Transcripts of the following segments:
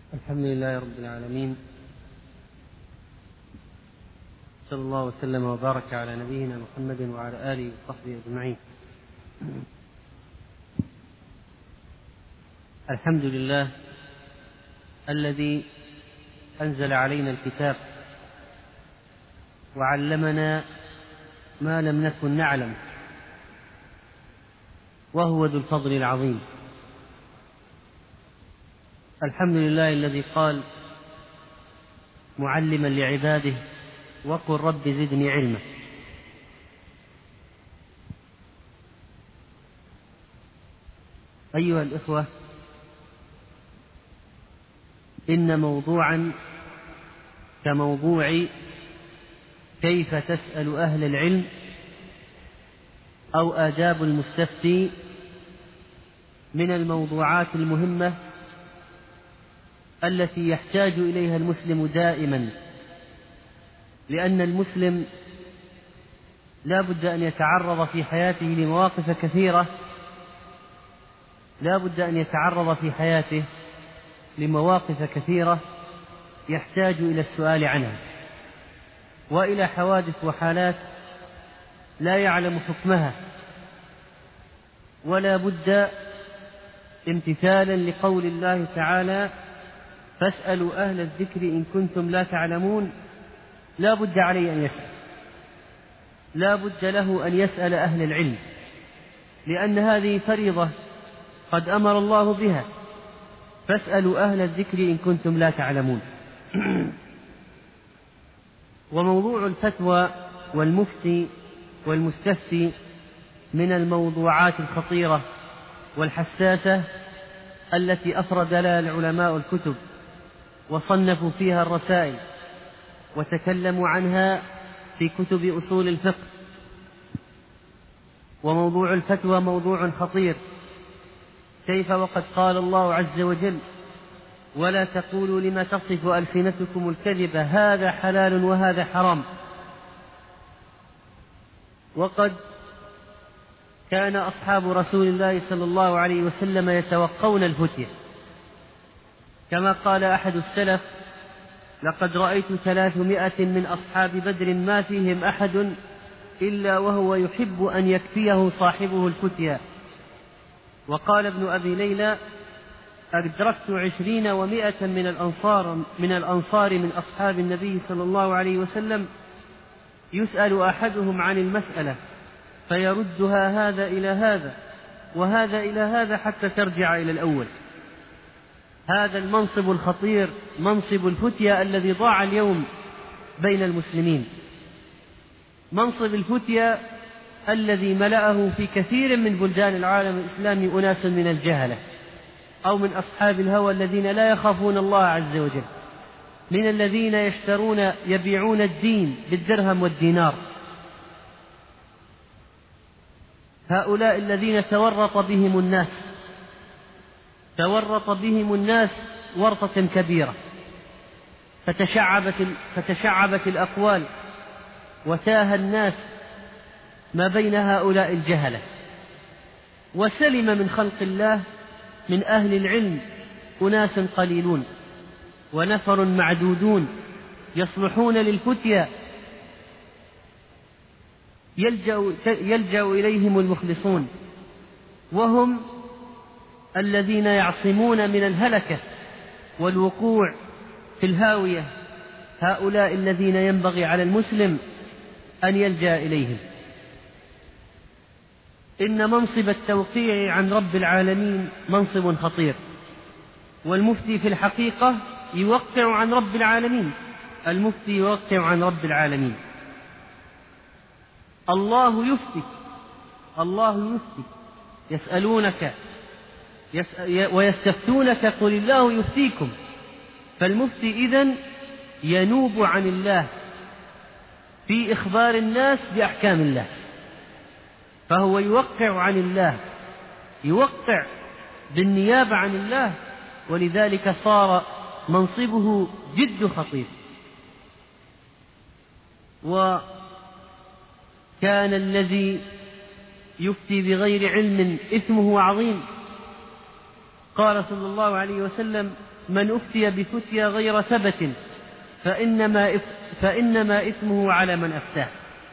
الحمد لله رب العالمين، صلى الله وسلم وبارك على نبينا محمد وعلى آله وصحبه أجمعين. الحمد لله الذي أنزل علينا الكتاب وعلمنا ما لم نكن نعلم، وهو ذو الفضل العظيم. الحمد لله الذي قال معلما لعباده: وقل رب زدني علما. أيها الإخوة، إن موضوعا كموضوع كيف تسأل أهل العلم أو آداب المستفتي من الموضوعات المهمة التي يحتاج إليها المسلم دائما، لأن المسلم لا بد أن يتعرض في حياته لمواقف كثيرة، لا بد أن يتعرض في حياته لمواقف كثيرة يحتاج إلى السؤال عنها، وإلى حوادث وحالات لا يعلم حكمها، ولا بد امتثالا لقول الله تعالى: فاسألوا أهل الذكر إن كنتم لا تعلمون. لا بد عليه أن يسأل، لا بد له أن يسأل أهل العلم، لأن هذه فريضة قد أمر الله بها: فاسألوا أهل الذكر إن كنتم لا تعلمون. وموضوع الفتوى والمفتي والمستفتي من الموضوعات الخطيرة والحساسة التي أفرد لها العلماء الكتب وصنفوا فيها الرسائل وتكلموا عنها في كتب أصول الفقه. وموضوع الفتوى موضوع خطير، كيف وقد قال الله عز وجل: ولا تقولوا لما تصف ألسنتكم الكذب هذا حلال وهذا حرام. وقد كان أصحاب رسول الله صلى الله عليه وسلم يتوقون الفتية، كما قال أحد السلف: لقد رأيت 300 من أصحاب بدر ما فيهم أحد إلا وهو يحب أن يكفيه صاحبه الفتية. وقال ابن أبي ليلى: أدركت 20 و100 من الأنصار من أصحاب النبي صلى الله عليه وسلم يسأل أحدهم عن المسألة فيردها هذا إلى هذا وهذا إلى هذا حتى ترجع إلى الأول. هذا المنصب الخطير، منصب الفتية الذي ضاع اليوم بين المسلمين، منصب الفتية الذي ملأه في كثير من بلدان العالم الإسلامي أناس من الجهلة أو من أصحاب الهوى الذين لا يخافون الله عز وجل، من الذين يبيعون الدين بالدرهم والدينار. هؤلاء الذين تورط بهم الناس ورطة كبيرة، فتشعبت الأقوال وتاه الناس ما بين هؤلاء الجهلة، وسلم من خلق الله من أهل العلم أناس قليلون ونفر معدودون يصلحون للفتية، يلجأ إليهم المخلصون، وهم الذين يعصمون من الهلكة والوقوع في الهاوية. هؤلاء الذين ينبغي على المسلم أن يلجأ إليهم. إن منصب التوقيع عن رب العالمين منصب خطير، والمفتي في الحقيقة يوقع عن رب العالمين، المفتي يوقع عن رب العالمين. الله يفتي يسألونك ويستفتونك قل الله يفتيكم. فالمفتي إذن ينوب عن الله في إخبار الناس بأحكام الله، فهو يوقع عن الله، يوقع بالنيابة عن الله، ولذلك صار منصبه جد خطير. وكان الذي يفتي بغير علم إثمه عظيم. قال صلى الله عليه وسلم: من أفتي بفتيا غير ثبت فإنما إثمه على من أفتاه.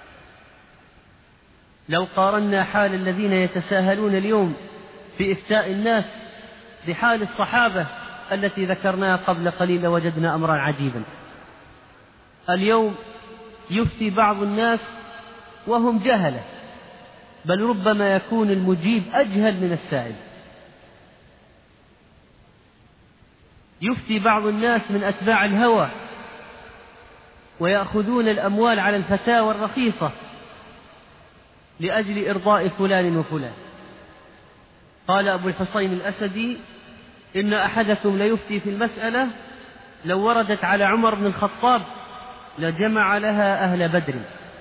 لو قارنا حال الذين يتساهلون اليوم في إفتاء الناس بحال الصحابة التي ذكرناها قبل قليل لوجدنا أمرا عجيبا. اليوم يفتي بعض الناس وهم جهلة، بل ربما يكون المجيب أجهل من السائل. يفتي بعض الناس من أتباع الهوى ويأخذون الأموال على الفتاوى الرخيصة لأجل إرضاء فلان وفلان. قال أبو الحصين الأسدي: إن أحدكم ليفتي في المسألة لو وردت على عمر بن الخطاب لجمع لها أهل بدر.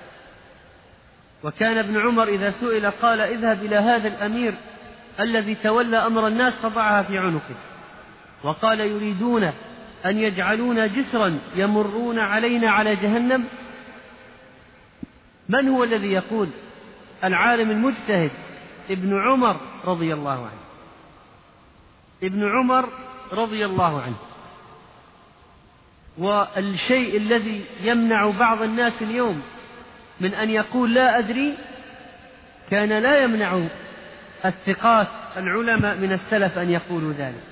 وكان ابن عمر إذا سئل قال: اذهب إلى هذا الأمير الذي تولى أمر الناس فضعها في عنقه. وقال: يريدون أن يجعلونا جسرا يمرون علينا على جهنم. من هو الذي يقول؟ العالم المجتهد ابن عمر رضي الله عنه. ابن عمر رضي الله عنه. والشيء الذي يمنع بعض الناس اليوم من أن يقول لا أدري كان لا يمنع الثقات العلماء من السلف أن يقولوا ذلك.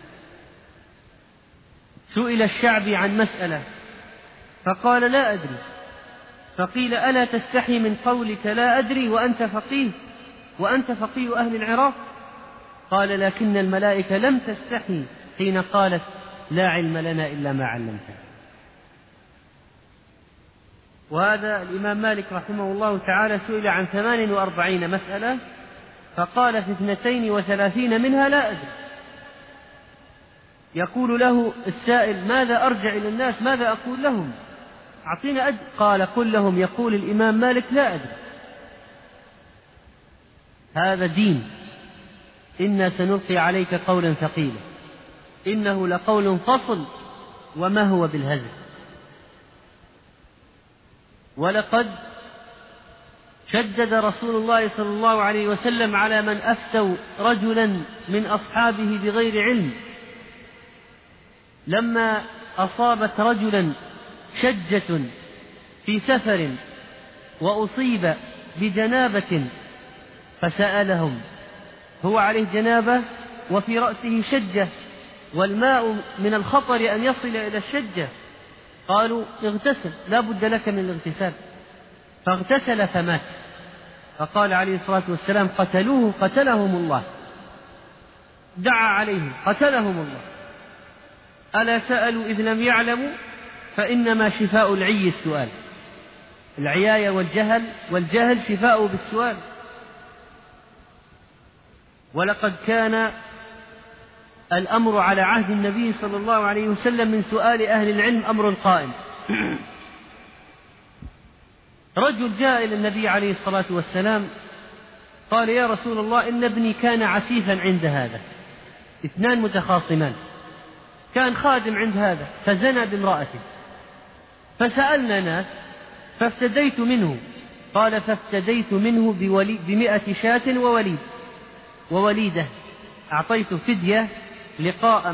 سئل الشعبي عن مسألة فقال: لا أدري. فقيل: ألا تستحي من قولك لا أدري وأنت فقيه أهل العراق؟ قال: لكن الملائكة لم تستحي حين قالت: لا علم لنا إلا ما علمتنا. وهذا الإمام مالك رحمه الله تعالى سئل عن 48 مسألة فقال في 32 منها لا أدري. يقول له السائل: ماذا أرجع إلى الناس؟ ماذا أقول لهم؟ أعطينا أدري. قال: قل لهم يقول الإمام مالك لا أدري. هذا دين. إنا سنلقي عليك قولا ثقيلا إنه لقول فصل وما هو بالهزل. ولقد شدد رسول الله صلى الله عليه وسلم على من أفتوا رجلا من أصحابه بغير علم. لما أصابت رجلا شجة في سفر وأصيب بجنابة فسألهم: هو عليه جنابة وفي رأسه شجة والماء من الخطر أن يصل إلى الشجة. قالوا: اغتسل، لا بد لك من الاغتسال. فاغتسل فمات. فقال عليه الصلاة والسلام: قتلوه قتلهم الله. دعا عليهم قتلهم الله. ألا سألوا إذ لم يعلموا؟ فإنما شفاء العي السؤال. العياية والجهل شفاء بالسؤال. ولقد كان الأمر على عهد النبي صلى الله عليه وسلم من سؤال أهل العلم أمر قائم. رجل جاء إلى النبي عليه الصلاة والسلام قال: يا رسول الله، إن ابني كان عسيفا عند هذا. 2 متخاصمان، كان خادم عند هذا فزنى بامرأته، فسألنا ناس فافتديت منه. قال: فافتديت منه 100 شاة ووليدة. أعطيت فدية لقاء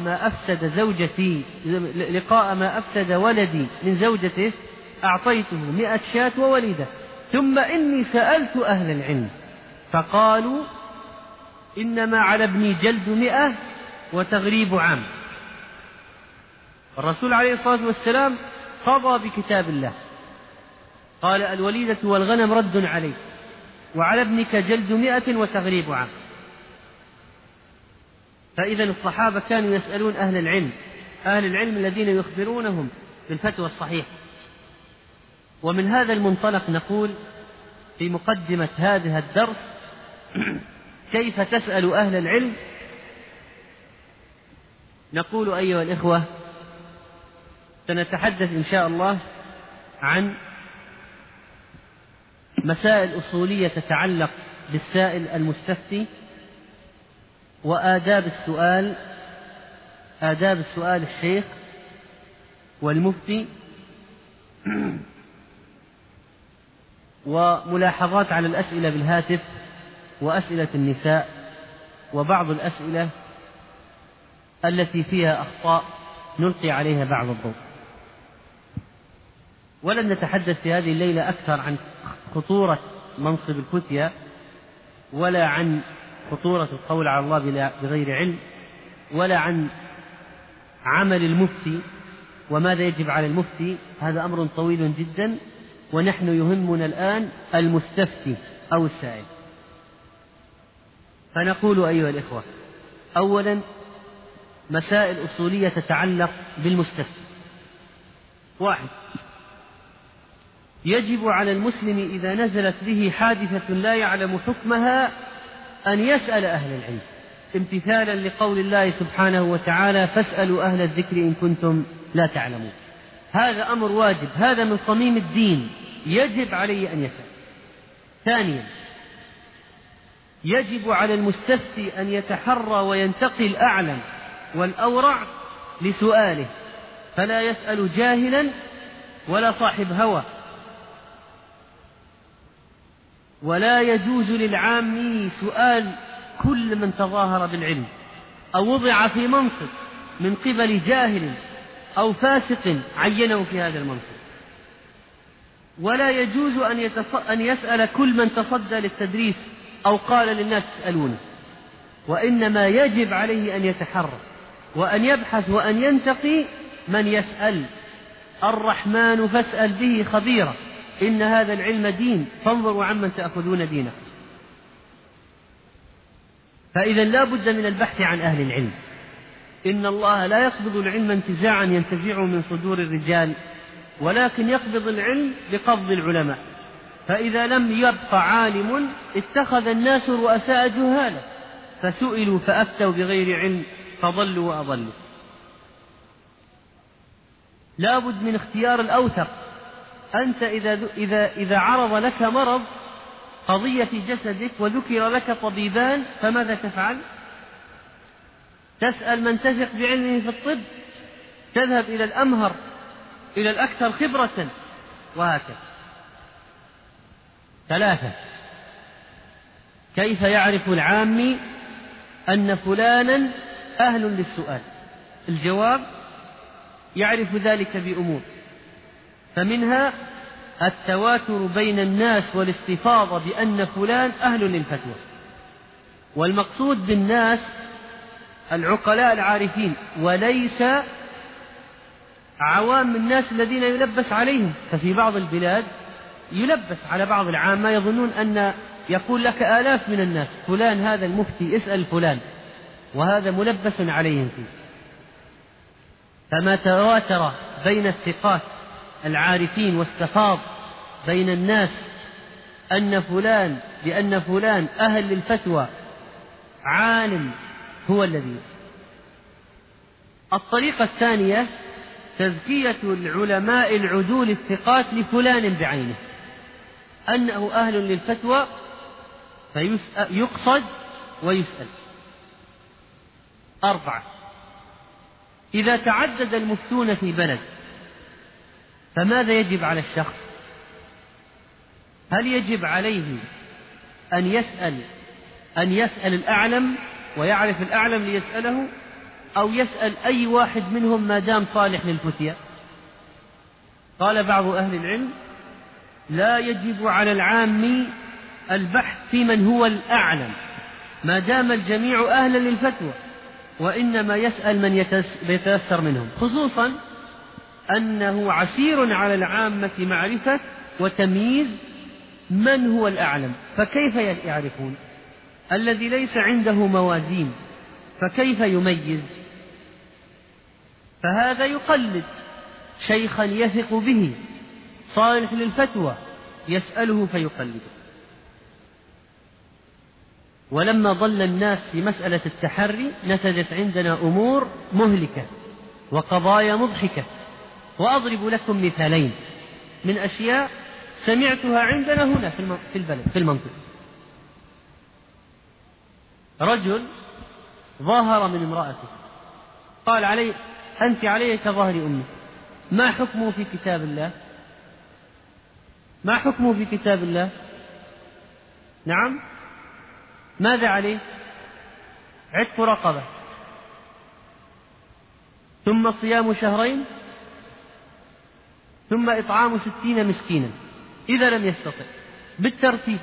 ما أفسد ولدي من زوجته، أعطيته 100 شاة ووليدة. ثم إني سألت أهل العلم فقالوا: إنما على ابني جلد 100 وتغريب عام. الرسول عليه الصلاة والسلام قضى بكتاب الله، قال: الوليدة والغنم رد عليك، وعلى ابنك جلد 100 وتغريب عام. فإذا الصحابة كانوا يسألون أهل العلم الذين يخبرونهم بالفتوى الصحيحة. ومن هذا المنطلق نقول في مقدمة هذا الدرس: كيف تسأل أهل العلم؟ نقول أيها الإخوة سنتحدث إن شاء الله عن مسائل أصولية تتعلق بالسائل المستفتي، وآداب السؤال الشيخ والمفتي، وملاحظات على الأسئلة بالهاتف وأسئلة النساء وبعض الأسئلة التي فيها أخطاء نلقي عليها بعض الضوء. ولن نتحدث في هذه الليلة أكثر عن خطورة منصب الفتية، ولا عن خطورة القول على الله بغير علم، ولا عن عمل المفتي وماذا يجب على المفتي. هذا أمر طويل جدا، ونحن يهمنا الآن المستفتي أو السائل. فنقول أيها الإخوة: أولا، مسائل أصولية تتعلق بالمستفتي. 1. يجب على المسلم إذا نزلت به حادثة لا يعلم حكمها أن يسأل أهل العلم، امتثالا لقول الله سبحانه وتعالى: فاسألوا أهل الذكر إن كنتم لا تعلمون. هذا أمر واجب، هذا من صميم الدين، يجب عليه أن يسأل. 2. يجب على المستفتي أن يتحرى وينتقي الأعلم والأورع لسؤاله، فلا يسأل جاهلا ولا صاحب هوى. ولا يجوز للعام سؤال كل من تظاهر بالعلم أو وضع في منصب من قبل جاهل أو فاسق عينه في هذا المنصب. ولا يجوز أن يسأل كل من تصدى للتدريس أو قال للناس اسألوني، وإنما يجب عليه أن يتحرى وأن يبحث وأن ينتقي من يسأل. الرحمن فاسأل به خبيرا، إن هذا العلم دين، فانظروا عمن تأخذون دينه. فإذا لا بد من البحث عن أهل العلم. إن الله لا يقبض العلم انتزاعا ينتزعه من صدور الرجال، ولكن يقبض العلم بقبض العلماء. فإذا لم يبق عالم اتخذ الناس رؤساء جهالا، فسئلوا فأفتوا بغير علم فضلوا وأضلوا. لا بد من اختيار الأوثق. أنت إذا عرض لك مرض، قضية في جسدك، وذكر لك طبيبان، فماذا تفعل؟ تسأل من تثق بعلمه في الطب، تذهب إلى الأمهر، إلى الأكثر خبرة، وهكذا. 3. كيف يعرف العامي أن فلانا أهل للسؤال؟ الجواب: يعرف ذلك بأمور، فمنها التواتر بين الناس والاستفاضة بأن فلان أهل للفتوى. والمقصود بالناس العقلاء العارفين، وليس عوام الناس الذين يلبس عليهم. ففي بعض البلاد يلبس على بعض العامة، يظنون أن يقول لك آلاف من الناس: فلان هذا المفتي، اسأل فلان، وهذا ملبس عليهم فيه. فما تواتر بين الثقات العارفين واستفاض بين الناس بأن فلان أهل للفتوى عالم، هو الذي يسأل. الطريقة الثانية: تزكية العلماء العدول الثقات لفلان بعينه أنه أهل للفتوى، فيقصد ويسأل. 4. إذا تعدد المفتون في بلد، فماذا يجب على الشخص؟ هل يجب عليه أن يسأل الأعلم ويعرف الأعلم ليسأله، أو يسأل أي واحد منهم ما دام صالح للفتية؟ قال بعض أهل العلم: لا يجب على العام البحث في من هو الأعلم ما دام الجميع أهلا للفتوى، وإنما يسأل من يتيسر منهم، خصوصا أنه عسير على العامة معرفة وتمييز من هو الأعلم. فكيف يعرفون؟ الذي ليس عنده موازين فكيف يميز؟ فهذا يقلد شيخا يثق به صالح للفتوى، يسأله فيقلده. ولما ضل الناس في مسألة التحري نتجت عندنا أمور مهلكة وقضايا مضحكة. وأضرب لكم مثالين من أشياء سمعتها عندنا هنا في البلد، في المنطقة. رجل ظاهر من امرأته، قال علي: أنت علي كظهر أمي. ما حكمه في كتاب الله؟ ما حكمه في كتاب الله؟ نعم، ماذا عليه؟ عتق رقبة. ثم صيام شهرين، ثم إطعام 60 مسكينا إذا لم يستطع، بالترتيب.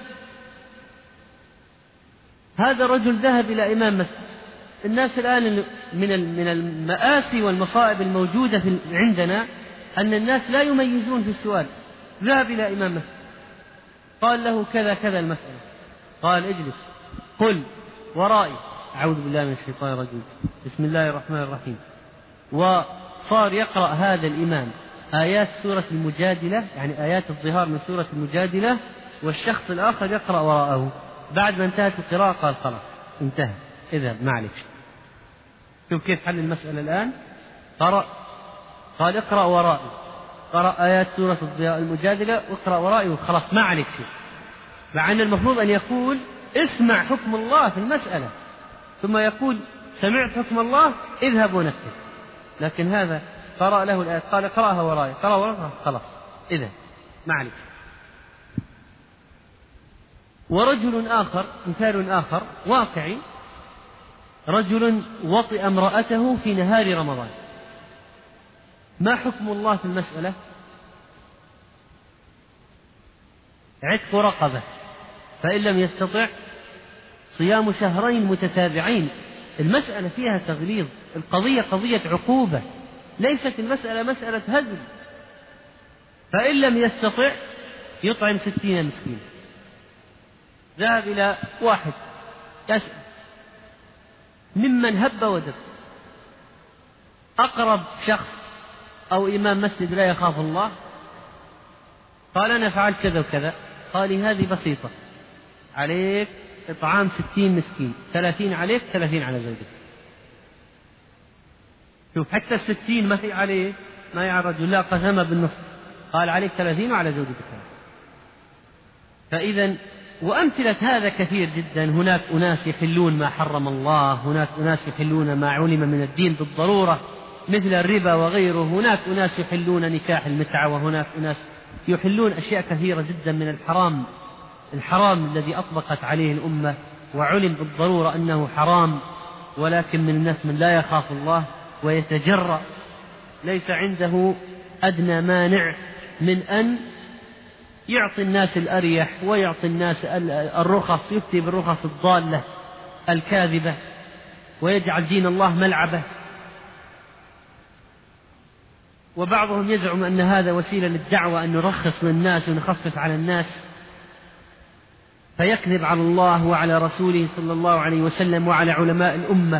هذا الرجل ذهب إلى إمام مسجد. الناس الآن من المآسي والمصائب الموجودة عندنا أن الناس لا يميزون في السؤال. ذهب إلى إمام مسجد قال له كذا كذا المسألة، قال اجلس قل ورائي. أعوذ بالله من الشيطان الرجيم، بسم الله الرحمن الرحيم. وصار يقرأ هذا الإمام آيات سورة المجادلة، يعني آيات الظهار من سورة المجادلة، والشخص الآخر يقرأ وراءه. بعد ما انتهت القراءة قال خلاص انتهى، اذهب ما عليك. شوف كيف حل المسألة الآن. قال اقرأ ورائي، قرأ آيات سورة المجادلة واقرأ ورائي وخلاص ما عليك شيء، مع أن المفروض أن يقول اسمع حكم الله في المسألة ثم يقول سمعت حكم الله اذهب ونفذ. لكن هذا قرأ له الآيات قال اقرأها ورائي، قرأ ورائي خلاص اذهب ما عليك. ورجل آخر، مثال آخر واقعي، رجل وطئ امرأته في نهار رمضان، ما حكم الله في المسألة؟ عتق رقبة، فإن لم يستطع صيام شهرين متتابعين. المسألة فيها تغليظ، القضية قضية عقوبة، ليست المسألة مسألة هزل. فإن لم يستطع يطعم 60 مسكين. ذهب إلى واحد يسأل ممن هب ودب، أقرب شخص أو إمام مسجد لا يخاف الله، قال أنا فعلت كذا وكذا. قال لي هذه بسيطة، عليك إطعام 60 مسكين، 30 عليك 30 على زوجك. شوف حتى 60 ما هي عليه، ما هي على الرجل، لا قسمها بالنصف، قال عليك 30 وعلى زوجك. فإذا وأمثلة هذا كثير جدا. هناك أناس يحلون ما حرم الله، هناك أناس يحلون ما علم من الدين بالضرورة مثل الربا وغيره، هناك أناس يحلون نكاح المتعة، وهناك أناس يحلون أشياء كثيرة جدا من الحرام الذي أطبقت عليه الأمة وعلم بالضرورة أنه حرام. ولكن من الناس من لا يخاف الله ويتجرأ، ليس عنده أدنى مانع من أن يعطي الناس الأريح ويعطي الناس الرخص، يفتي بالرخص الضالة الكاذبة ويجعل دين الله ملعبة. وبعضهم يزعم أن هذا وسيلة للدعوة، أن نرخص للناس ونخفف على الناس، فيكذب على الله وعلى رسوله صلى الله عليه وسلم وعلى علماء الأمة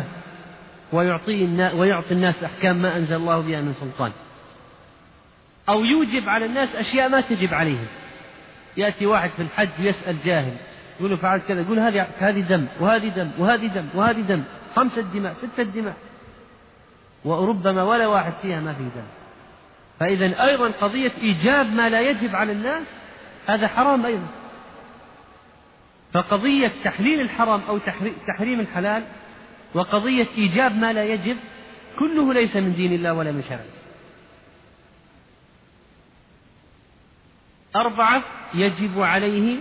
ويعطي الناس أحكام ما أنزل الله بها من سلطان، أو يوجب على الناس أشياء ما تجب عليهم. يأتي واحد في الحج يسأل جاهل يقول له فعلت كذا، يقول هذه دم وهذه دم وهذه دم وهذه دم، 5 دماء 6 دماء، وربما ولا واحد فيها ما فيه دم. فإذا أيضا قضية إيجاب ما لا يجب على الناس هذا حرام أيضا. فقضية تحليل الحرام أو تحريم الحلال وقضية إيجاب ما لا يجب كله ليس من دين الله ولا من شرعه. 4 يجب عليه،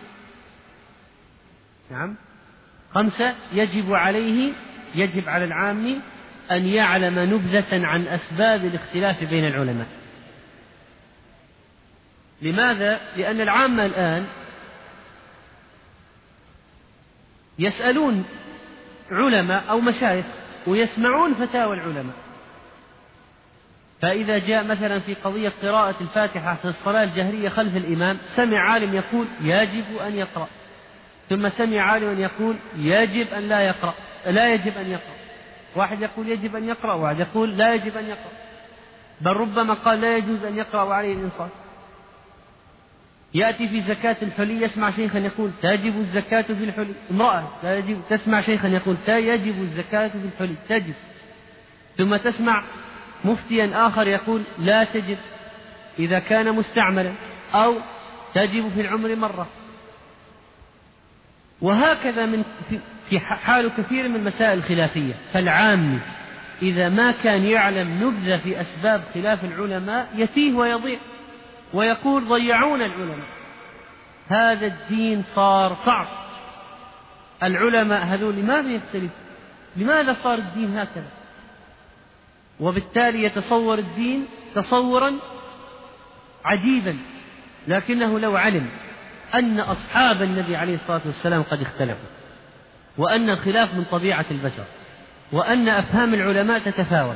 5 يجب على العام أن يعلم نبذة عن أسباب الاختلاف بين العلماء. لماذا؟ لأن العامة الآن يسألون علماء أو مشايخ ويسمعون فتاوى العلماء. فإذا جاء مثلا في قضية قراءة الفاتحة في الصلاة الجهرية خلف الإمام، سمع عالم يقول يجب أن يقرأ، ثم سمع عالم يقول يجب أن لا يقرأ، لا يجب أن يقرأ. واحد يقول يجب أن يقرأ، واحد يقول لا يجب أن يقرأ، بل ربما قال لا يجوز أن يقرأ وعليه الإنصاف. يأتي في زكاة الحلي يسمع شيخا يقول تجب الزكاة في الحلي، امرأة لا يجب، تسمع شيخا يقول يجب الزكاة في الحلي تجب، ثم تسمع مفتيا آخر يقول لا تجب إذا كان مستعملا، أو تجب في العمر مرة. وهكذا في حال كثير من المسائل الخلافية. فالعام إذا ما كان يعلم نبذة في أسباب خلاف العلماء يتيه ويضيع ويقول ضيعون العلماء. هذا الدين صار صعب. العلماء هذول لماذا يختلف؟ لماذا صار الدين هكذا؟ وبالتالي يتصور الدين تصورا عجيبا، لكنه لو علم أن أصحاب النبي عليه الصلاة والسلام قد اختلفوا، وأن الخلاف من طبيعة البشر، وأن أفهام العلماء تتفاوت،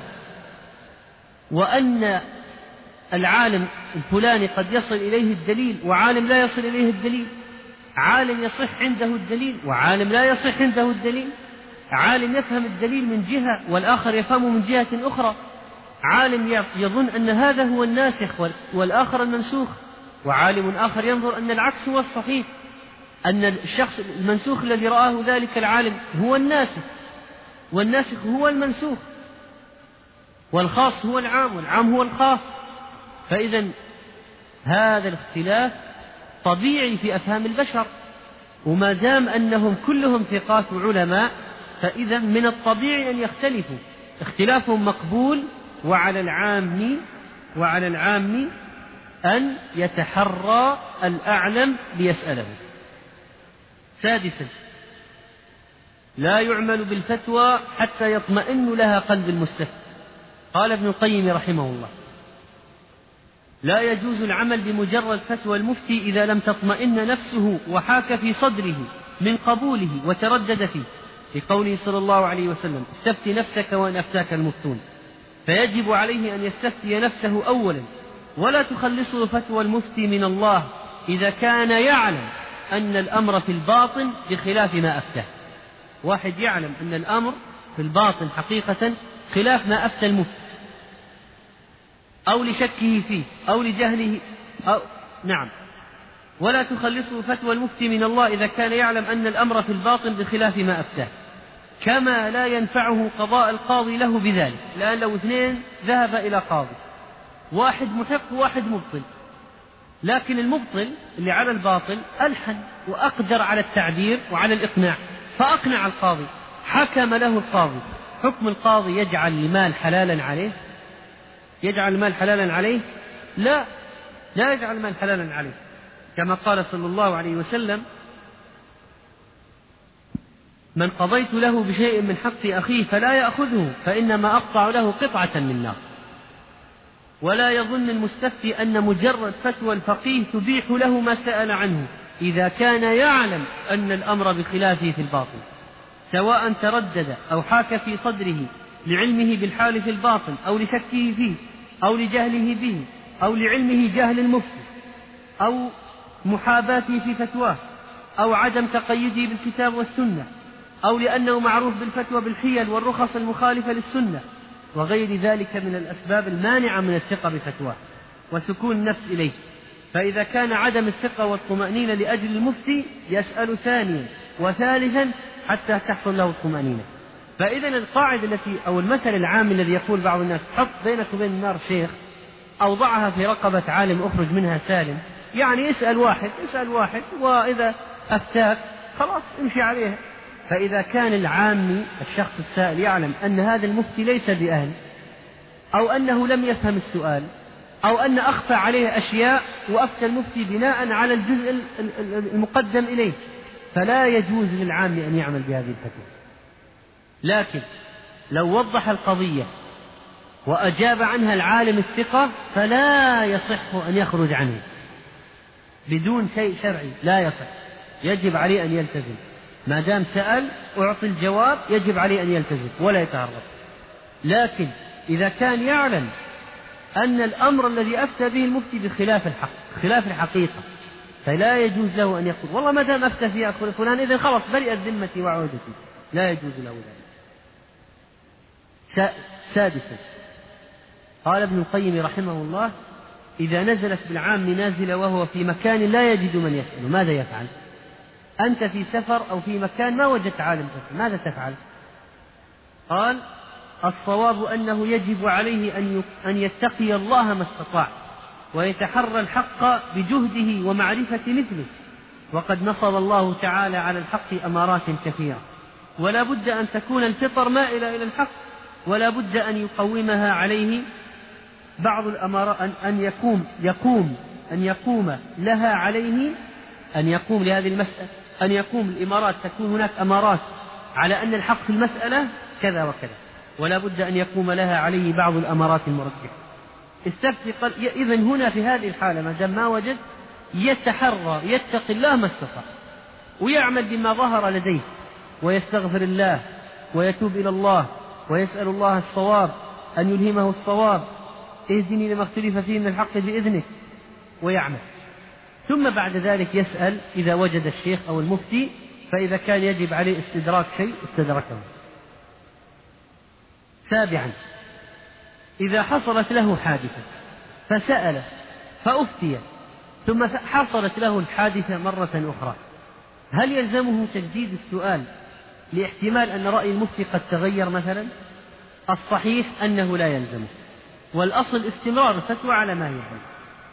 وأن العالم الفلاني قد يصل إليه الدليل وعالم لا يصل إليه الدليل، عالم يصح عنده الدليل وعالم لا يصح عنده الدليل، عالم يفهم الدليل من جهة والآخر يفهمه من جهة أخرى، عالم يظن أن هذا هو الناسخ والآخر المنسوخ، وعالم آخر ينظر أن العكس هو الصحيح، أن الشخص المنسوخ الذي رآه ذلك العالم هو الناسخ، والناسخ هو المنسوخ، والخاص هو العام والعام هو الخاص. فإذا هذا الاختلاف طبيعي في أفهام البشر، وما دام أنهم كلهم ثقات علماء فإذا من الطبيعي أن يختلفوا، اختلافهم مقبول، وعلى العام أن يتحرى الأعلم ليسأله. سادسا، لا يعمل بالفتوى حتى يطمئن لها قلب المستفتي. قال ابن القيم رحمه الله: لا يجوز العمل بمجرد فتوى المفتي إذا لم تطمئن نفسه وحاك في صدره من قبوله وتردد فيه، لقوله صلى الله عليه وسلم: استفتي نفسك وإن أفتاك المفتون. فيجب عليه أن يستفتي نفسه أولا، ولا تخلصه فتوى المفتي من الله إذا كان يعلم أن الأمر في الباطن بخلاف ما أفتاه. واحد يعلم أن الأمر في الباطن حقيقة خلاف ما أفتى المفتي، أو لشكه فيه أو لجهله ولا تخلصه فتوى المفتي من الله إذا كان يعلم أن الأمر في الباطن بخلاف ما أفتاه، كما لا ينفعه قضاء القاضي له بذلك. لأن لو اثنين ذهب إلى قاضي، واحد محق وواحد مبطل، لكن المبطل اللي على الباطل ألحن وأقدر على التعبير وعلى الإقناع، فأقنع القاضي، حكم له القاضي. حكم القاضي يجعل المال حلالا عليه؟ يجعل المال حلالا عليه؟ لا يجعل المال حلالا عليه، كما قال صلى الله عليه وسلم: من قضيت له بشيء من حق أخيه فلا يأخذه فإنما أقطع له قطعة من نار. ولا يظن المستفتي أن مجرد فتوى الفقيه تبيح له ما سأل عنه إذا كان يعلم أن الأمر بخلافه في الباطن، سواء تردد أو حاك في صدره لعلمه بالحال في الباطن أو لشكه فيه أو لجهله به أو لعلمه جهل المفتي أو محاباته في فتواه أو عدم تقييده بالكتاب والسنة أو لأنه معروف بالفتوى بالحيل والرخص المخالفة للسنة وغير ذلك من الأسباب المانعة من الثقة بفتواه وسكون النفس إليه. فإذا كان عدم الثقة والطمأنينة لأجل المفتي يسأل ثانيا وثالثا حتى تحصل له الطمأنينة. فإذا القاعدة أو المثل العام الذي يقول بعض الناس: حط بينك وبين النار شيخ، أو ضعها في رقبة عالم أخرج منها سالم، يعني اسأل واحد وإذا أفتاك خلاص امشي عليه. فإذا كان العامي الشخص السائل يعلم أن هذا المفتي ليس بأهل، أو أنه لم يفهم السؤال، أو أن أخفى عليه أشياء وأفتى المفتي بناء على الجزء المقدم إليه، فلا يجوز للعام أن يعمل بهذه الفتوى. لكن لو وضح القضية وأجاب عنها العالم الثقة فلا يصح أن يخرج عنه بدون شيء شرعي، لا يصح، يجب عليه أن يلتزم. ما دام سأل أعطي الجواب يجب عليه أن يلتزم ولا يتهرب. لكن إذا كان يعلم أن الأمر الذي أفتى به المفتي بخلاف خلاف الحقيقة، فلا يجوز له أن يقول والله ما دام أفتى فيها فلان إذن خلاص برئت ذمتي وعودتي، لا يجوز له ذلك. سادسا، قال ابن القيم رحمه الله: إذا نزلت بالعام نازلة وهو في مكان لا يجد من يسأل ماذا يفعل؟ أنت في سفر أو في مكان ما وجدت عالم تسأل، ماذا تفعل؟ قال: الصواب أنه يجب عليه أن يتقي الله ما استطاع ويتحرى الحق بجهده ومعرفة مثله، وقد نصب الله تعالى على الحق أمارات كثيرة، ولا بد أن تكون الفطر مائلة إلى الحق، ولا بد أن يقومها عليه بعض الأمارات، أن يقوم لها عليه، أن يقوم لهذه المسألة، أن يقوم الإمارات، تكون هناك أمارات على أن الحق في المسألة كذا وكذا، ولا بد أن يقوم لها عليه بعض الأمارات المرجحة. استفتي إذن هنا في هذه الحالة ما دام ما وجد يتحرى يتقي الله ما استطاع، ويعمل بما ظهر لديه، ويستغفر الله ويتوب إلى الله ويسأل الله الصواب أن يلهمه الصواب، اهدني لما اختلف فيه من الحق بإذنك، ويعمل. ثم بعد ذلك يسأل إذا وجد الشيخ أو المفتي، فإذا كان يجب عليه استدراك شيء استدركه. 7. إذا حصلت له حادثة فسأل فأفتي ثم حصلت له الحادثة مرة أخرى، هل يلزمه تجديد السؤال لاحتمال أن رأي المفتي قد تغير مثلا؟ الصحيح أنه لا يلزمه، والأصل استمرار الفتوى على ما هي عليه.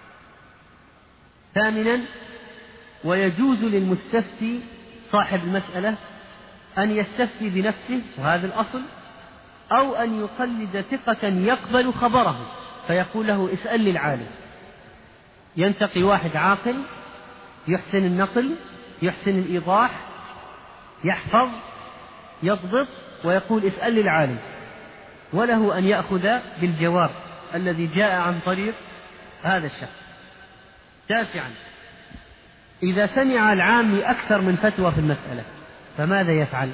8. ويجوز للمستفتي صاحب المسألة أن يستفتي بنفسه، وهذا الأصل، أو أن يقلد ثقة يقبل خبره فيقول له اسأل للعالم. ينتقي واحد عاقل يحسن النقل يحسن الإيضاح يحفظ يضبط، ويقول اسأل للعالم، وله أن يأخذ بالجواب الذي جاء عن طريق هذا الشخص. 9. إذا سمع العامي أكثر من فتوى في المسألة فماذا يفعل؟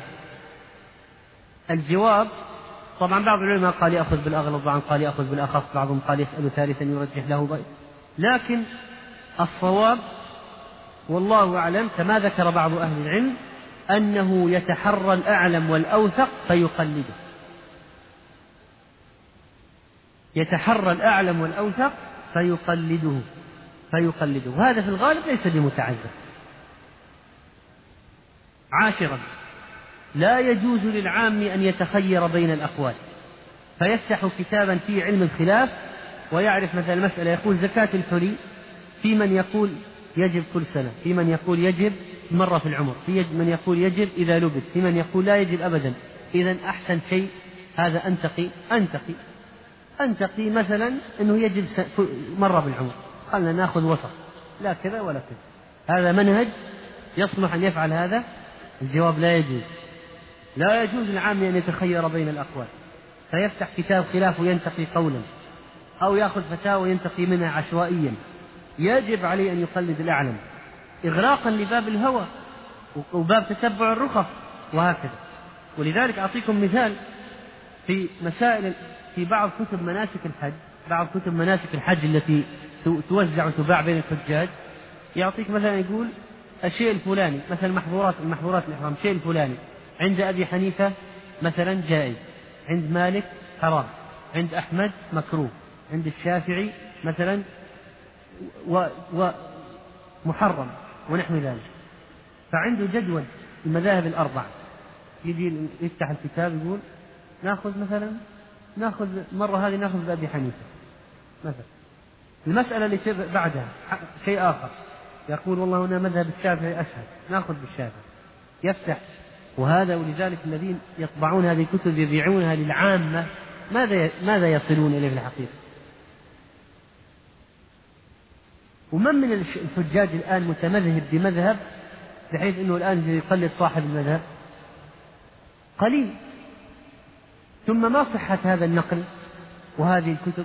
الجواب طبعا بعض العلماء قال يأخذ بالأغلب، بعضهم قال يأخذ بالأخف، بعضهم قال يسأل ثالثا يرجح له ضيف، لكن الصواب والله أعلم كما ذكر بعض أهل العلم أنه يتحرى الأعلم والأوثق فيقلده، يتحرى الأعلم والأوثق فيقلده، وهذا في الغالب ليس بمتعذر. 10. لا يجوز للعام أن يتخير بين الأقوال فيفتح كتابا فيه علم الخلاف ويعرف مثلا المسألة، يقول زكاة الحلي، في من يقول يجب كل سنة، في من يقول يجب مرة في العمر، في من يقول يجب إذا لبس، في من يقول لا يجب أبدا. إذن أحسن شيء هذا أنتقي مثلا أنه يجب مرة بالعمر، قالنا نأخذ وسط، لا كذا ولا كذا، هذا منهج يصلح أن يفعل هذا. الجواب لا يجوز للعام أن يتخير بين الأقوال فيفتح كتاب خلاف وينتقي قولا، أو يأخذ فتاوى ينتقي منها عشوائيا. يجب عليه أن يقلد الأعلم إغراقا لباب الهوى وباب تتبع الرخص وهكذا. ولذلك أعطيكم مثال في مسائل في بعض كتب مناسك الحج التي توزع وتباع بين الحجاج، يعطيك مثلا يقول الشيء الفلاني مثلا محظورات الإحرام، الشيء الفلاني عند أبي حنيفة مثلا جائز، عند مالك حرام، عند أحمد مكروه، عند الشافعي مثلا ومحرم ونحو ذلك. فعنده جدول المذاهب الأربعة، يجي يفتح الكتاب يقول ناخذ مرة هذه ناخذ بأبي حنيفة مثلا، المسألة اللي بعدها شيء آخر يقول والله هنا مذهب الشافعي أشهر ناخذ بالشافعي، يفتح. وهذا ولذلك الذين يطبعون هذه الكتب يبيعونها للعامة ماذا يصلون إليه في الحقيقة؟ ومن من الحجاج الآن متمذهب بمذهب بحيث أنه الآن يقلد صاحب المذهب؟ قليل. ثم ما صحة هذا النقل وهذه الكتب؟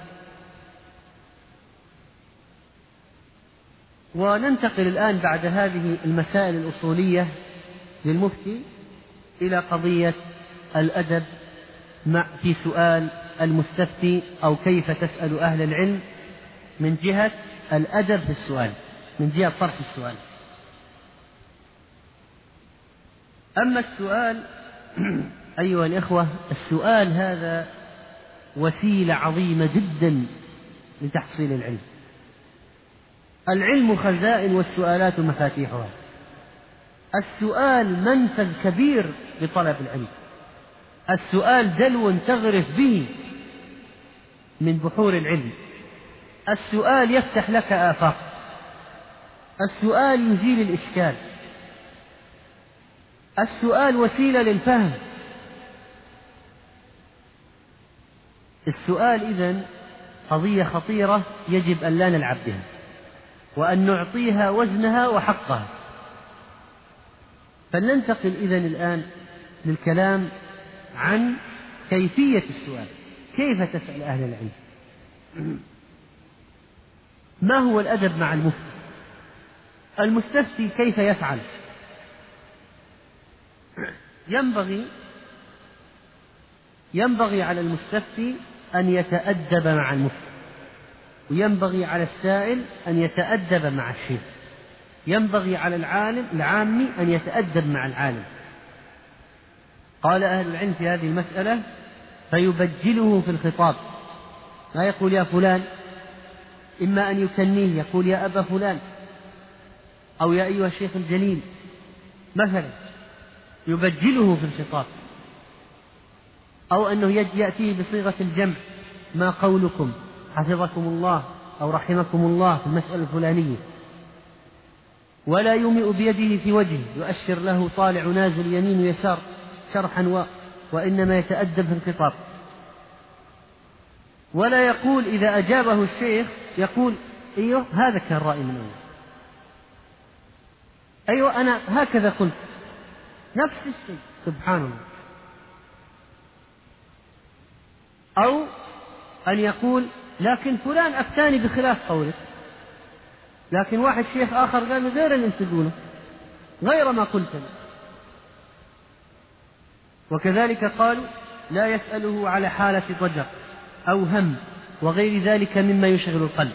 وننتقل الآن بعد هذه المسائل الأصولية للمفتي إلى قضية الأدب في سؤال المستفتي، أو كيف تسأل أهل العلم من جهة الأدب في السؤال، من جهة طرح السؤال. أما السؤال أيها الإخوة، السؤال هذا وسيلة عظيمة جدا لتحصيل العلم. العلم خزائن والسؤالات مفاتيحها. السؤال منفذ كبير لطلب العلم، السؤال دلو تغرف به من بحور العلم، السؤال يفتح لك آفاق، السؤال يزيل الإشكال، السؤال وسيلة للفهم. السؤال إذن قضية خطيرة يجب أن لا نلعب بها، وأن نعطيها وزنها وحقها. فلننتقل إذن الآن للكلام عن كيفية السؤال، كيف تسأل أهل العلم، ما هو الأدب مع المفتي، المستفتي كيف يفعل. ينبغي على المستفتي أن يتأدب مع المفتي، وينبغي على السائل أن يتأدب مع الشيخ، ينبغي على العامي أن يتأدب مع العالم. قال أهل العلم في هذه المسألة: فيبجله في الخطاب، لا يقول يا فلان، إما أن يكنيه يقول يا أبا فلان، أو يا أيها الشيخ الجليل مثلا، يبجله في الخطاب، أو أنه يأتيه بصيغة الجمع: ما قولكم، حفظكم الله أو رحمكم الله في المسألة الفلانية. ولا يومئ بيده في وجهه يؤشر له طالع نازل يمين ويسار شرحا وإنما يتأدب في الخطاب. ولا يقول إذا أجابه الشيخ يقول: أيوه هذا كان رأي من أول، أيوه أنا هكذا قلت، نفس الشيء، سبحان الله. أو أن يقول: لكن فلان أفتاني بخلاف قولك، لكن واحد شيخ آخر قال غير اللي انت تقوله، غير ما قلت لي. وكذلك قالوا: لا يسأله على حالة ضجر أو هم وغير ذلك مما يشغل القلب.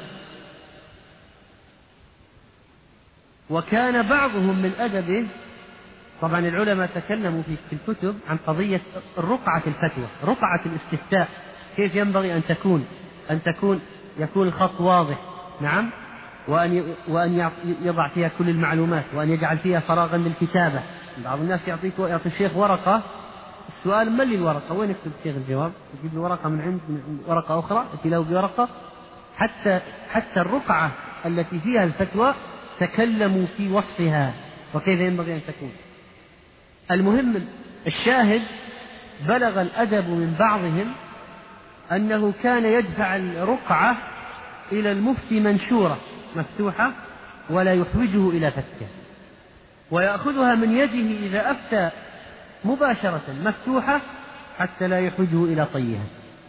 وكان بعضهم من أدبه، طبعا العلماء تكلموا في الكتب عن قضية رقعة الفتوى، رقعة الاستفتاء، كيف ينبغي أن يكون الخط واضح، نعم، وأن يضع فيها كل المعلومات، وأن يجعل فيها فراغا للكتابة. بعض الناس يعطي الشيخ ورقة، السؤال ملي الورقة، وين يكتب الشيخ الجواب؟ يجيب له ورقة من ورقة أخرى، يأتي له بورقة، حتى الرقعة التي فيها الفتوى تكلموا في وصفها وكيف ينبغي أن تكون. المهم الشاهد: بلغ الأدب من بعضهم أنه كان يدفع الرقعة إلى المفتي منشورة مفتوحة ولا يحوجه إلى فتكها، ويأخذها من يده إذا أفتى مباشرة مفتوحة حتى لا يحوجه إلى طيها.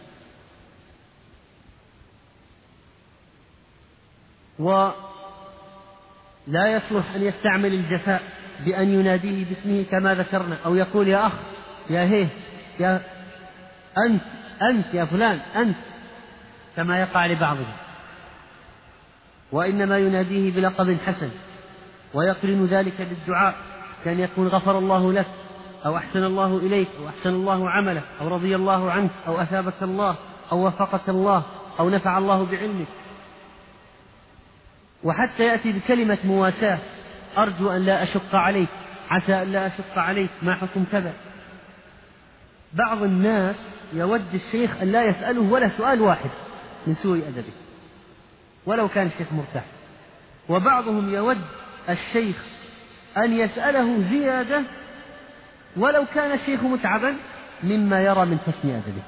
ولا يصلح أن يستعمل الجفاء بأن يناديه باسمه كما ذكرنا، أو يقول: يا أخ، يا هيه، يا أنت يا فلان، أنت، كما يقع لبعضهم، وإنما يناديه بلقب حسن، ويقرن ذلك بالدعاء، كان يقول: غفر الله لك، أو أحسن الله إليك، أو أحسن الله عملك، أو رضي الله عنك، أو أثابك الله، أو وفقك الله، أو نفع الله بعلمك. وحتى يأتي بكلمة مواساة: أرجو أن لا أشق عليك، عسى أن لا أشق عليك، ما حكم كذا. بعض الناس يود الشيخ أن لا يسأله ولا سؤال واحد من سوء أدبه ولو كان الشيخ مرتاح، وبعضهم يود الشيخ أن يسأله زيادة ولو كان الشيخ متعبا مما يرى من حسن أدبه.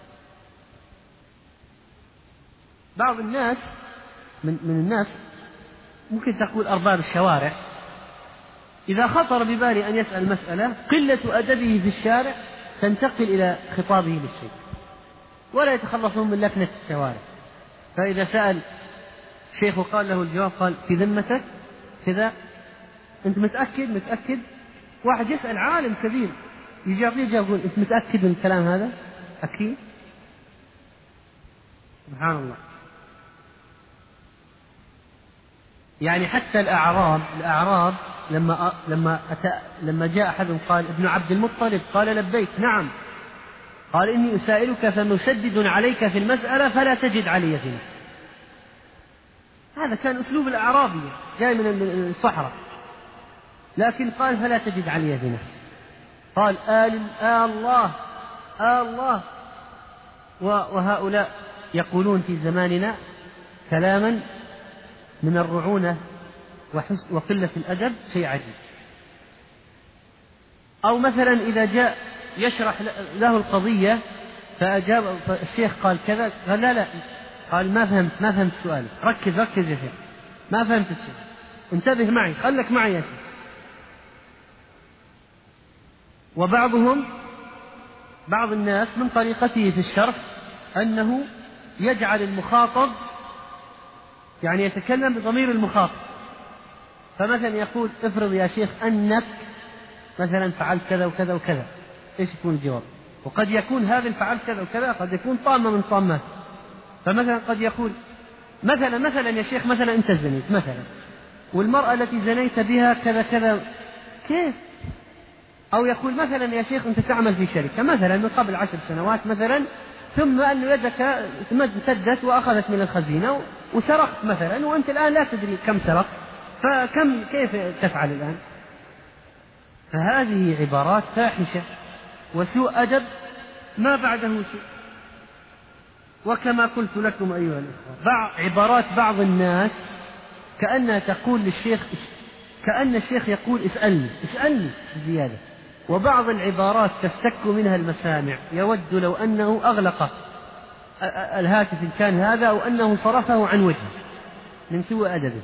بعض الناس من الناس ممكن تقول أرباب الشوارع، إذا خطر ببالي أن يسأل مسألة قلة أدبه في الشارع تنتقل إلى خطابه للشيخ، ولا يتخلصون من لكنة الشوارع. فإذا سأل شيخ وقال له الجواب، قال: في ذمتك كذا، أنت متأكد؟ واحد يسأل عالم كبير يجاوب يقول: أنت متأكد من الكلام هذا؟ أكيد. سبحان الله. يعني حتى الأعراب لما جاء أحدهم قال: ابن عبد المطلب، قال: لبيك، نعم. قال: إني أسائلك فمشدد عليك في المسألة فلا تجد علي في نفسي. هذا كان أسلوب الأعرابي جاي من الصحراء، لكن قال: فلا تجد علي في نفسي. قال: الله. وهؤلاء يقولون في زماننا كلاما من الرعونة وقلة الأدب شيء عجيب. أو مثلا إذا جاء يشرح له القضية فأجاب الشيخ قال كذا، قال: لا، قال: ما فهمت سؤالي، ركز يا شيخ، ما فهمت السؤال، انتبه معي، خلك معي يا شيخ. وبعضهم بعض الناس من طريقته في الشرح أنه يجعل المخاطب يعني يتكلم بضمير المخاطب، فمثلا يقول افرض يا شيخ أنك مثلا فعلت كذا وكذا وكذا، إيش يكون الجواب؟ وقد يكون هذا الفعل كذا وكذا قد يكون طامة من طامات، فمثلا قد يقول مثلا يا شيخ مثلا أنت زنيت مثلا، والمرأة التي زنيت بها كذا كذا، كيف؟ أو يقول مثلا يا شيخ أنت تعمل في شركة مثلا من قبل 10 سنوات مثلا، ثم أن يدك امتدت وأخذت من الخزينة وسرقت مثلا، وأنت الآن لا تدري كم سرقت، كيف تفعل الآن؟ فهذه عبارات فاحشة وسوء أدب ما بعده سوء. وكما قلت لكم أيها الأخوة، عبارات بعض الناس كأنها تقول للشيخ، كأن الشيخ يقول اسألني زيادة، وبعض العبارات تستك منها المسامع، يود لو أنه أغلق الهاتف إن كان هذا، أو أنه صرفه عن وجهه من سوء أدبه.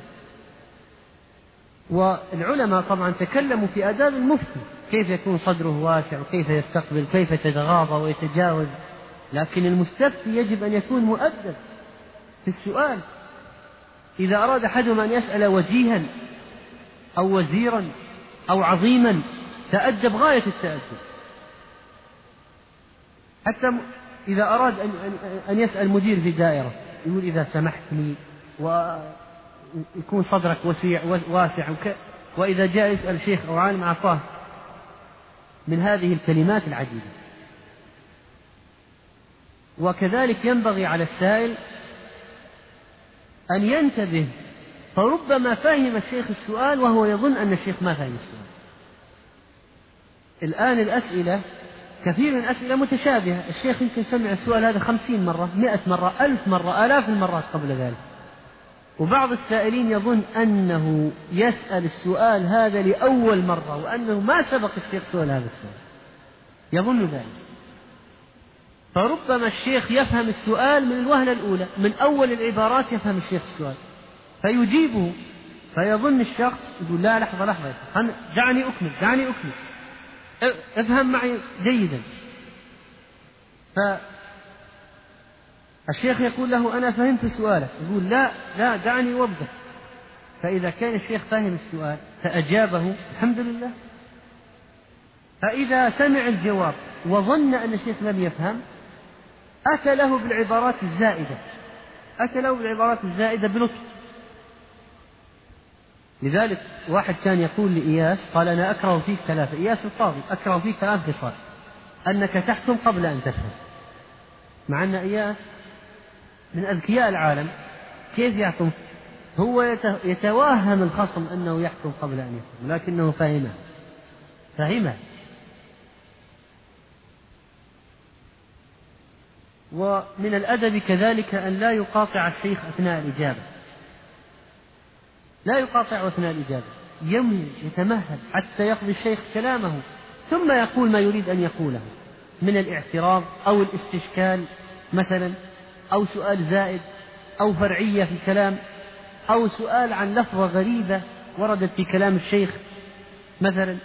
والعلماء طبعا تكلموا في آداب المفتي، كيف يكون صدره واسع وكيف يستقبل، كيف يتغاضى ويتجاوز، لكن المستفتي يجب أن يكون مؤدب في السؤال. إذا أراد أحدهم أن يسأل وجيها أو وزيرا أو عظيما تأدب غاية التأدب. حتى إذا أراد أن يسأل مدير في دائرة يقول إذا سمحت لي، ويكون صدرك واسع وإذا جاء يسأل شيخ أو عالم أعطاه من هذه الكلمات العديدة. وكذلك ينبغي على السائل أن ينتبه، فربما فهم الشيخ السؤال وهو يظن أن الشيخ ما فهم السؤال. الآن الأسئلة كثير من الأسئلة متشابهة، الشيخ يمكن سمع السؤال هذا 50 مرة 100 مرة 1000 مرة آلاف المرات قبل ذلك، وبعض السائلين يظن أنه يسأل السؤال هذا لأول مرة، وأنه ما سبق الشيخ سؤال هذا السؤال، يظن ذلك. فربما الشيخ يفهم السؤال من الوهلة الأولى، من أول العبارات يفهم الشيخ السؤال فيجيبه، فيظن الشخص يقول لا لحظة دعني أكمل افهم معي جيدا. فالشيخ يقول له أنا فهمت سؤالك، يقول لا دعني أوضح. فإذا كان الشيخ فهم السؤال فأجابه الحمد لله. فإذا سمع الجواب وظن أن الشيخ لم يفهم أتى له بالعبارات الزائدة بلطف. لذلك واحد كان يقول لإياس، قال أنا أكره فيك ثلاثة، إياس القاضي، أكره فيك 3 خصال: أنك تحكم قبل أن تفهم. مع أن إياس من أذكياء العالم، كيف يحكم؟ هو يتوهم الخصم أنه يحكم قبل أن يفهم، لكنه فهمه. ومن الأدب كذلك أن لا يقاطع الشيخ أثناء الإجابة، يتمهل حتى يقضي الشيخ كلامه ثم يقول ما يريد أن يقوله من الاعتراض أو الاستشكال مثلا، أو سؤال زائد، أو فرعية في الكلام، أو سؤال عن لفظة غريبة وردت في كلام الشيخ مثلا.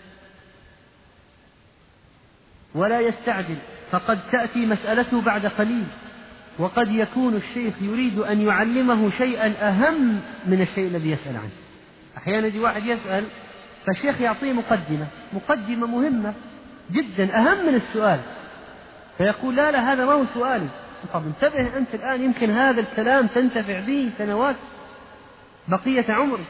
ولا يستعجل، فقد تأتي مسألته بعد قليل، وقد يكون الشيخ يريد أن يعلمه شيئا أهم من الشيء الذي يسأل عنه. أحيانا يجي واحد يسأل فالشيخ يعطيه مقدمة مهمة جدا أهم من السؤال، فيقول لا هذا ما هو سؤالي. طب انتبه أنت الآن، يمكن هذا الكلام تنتفع به سنوات بقية عمر.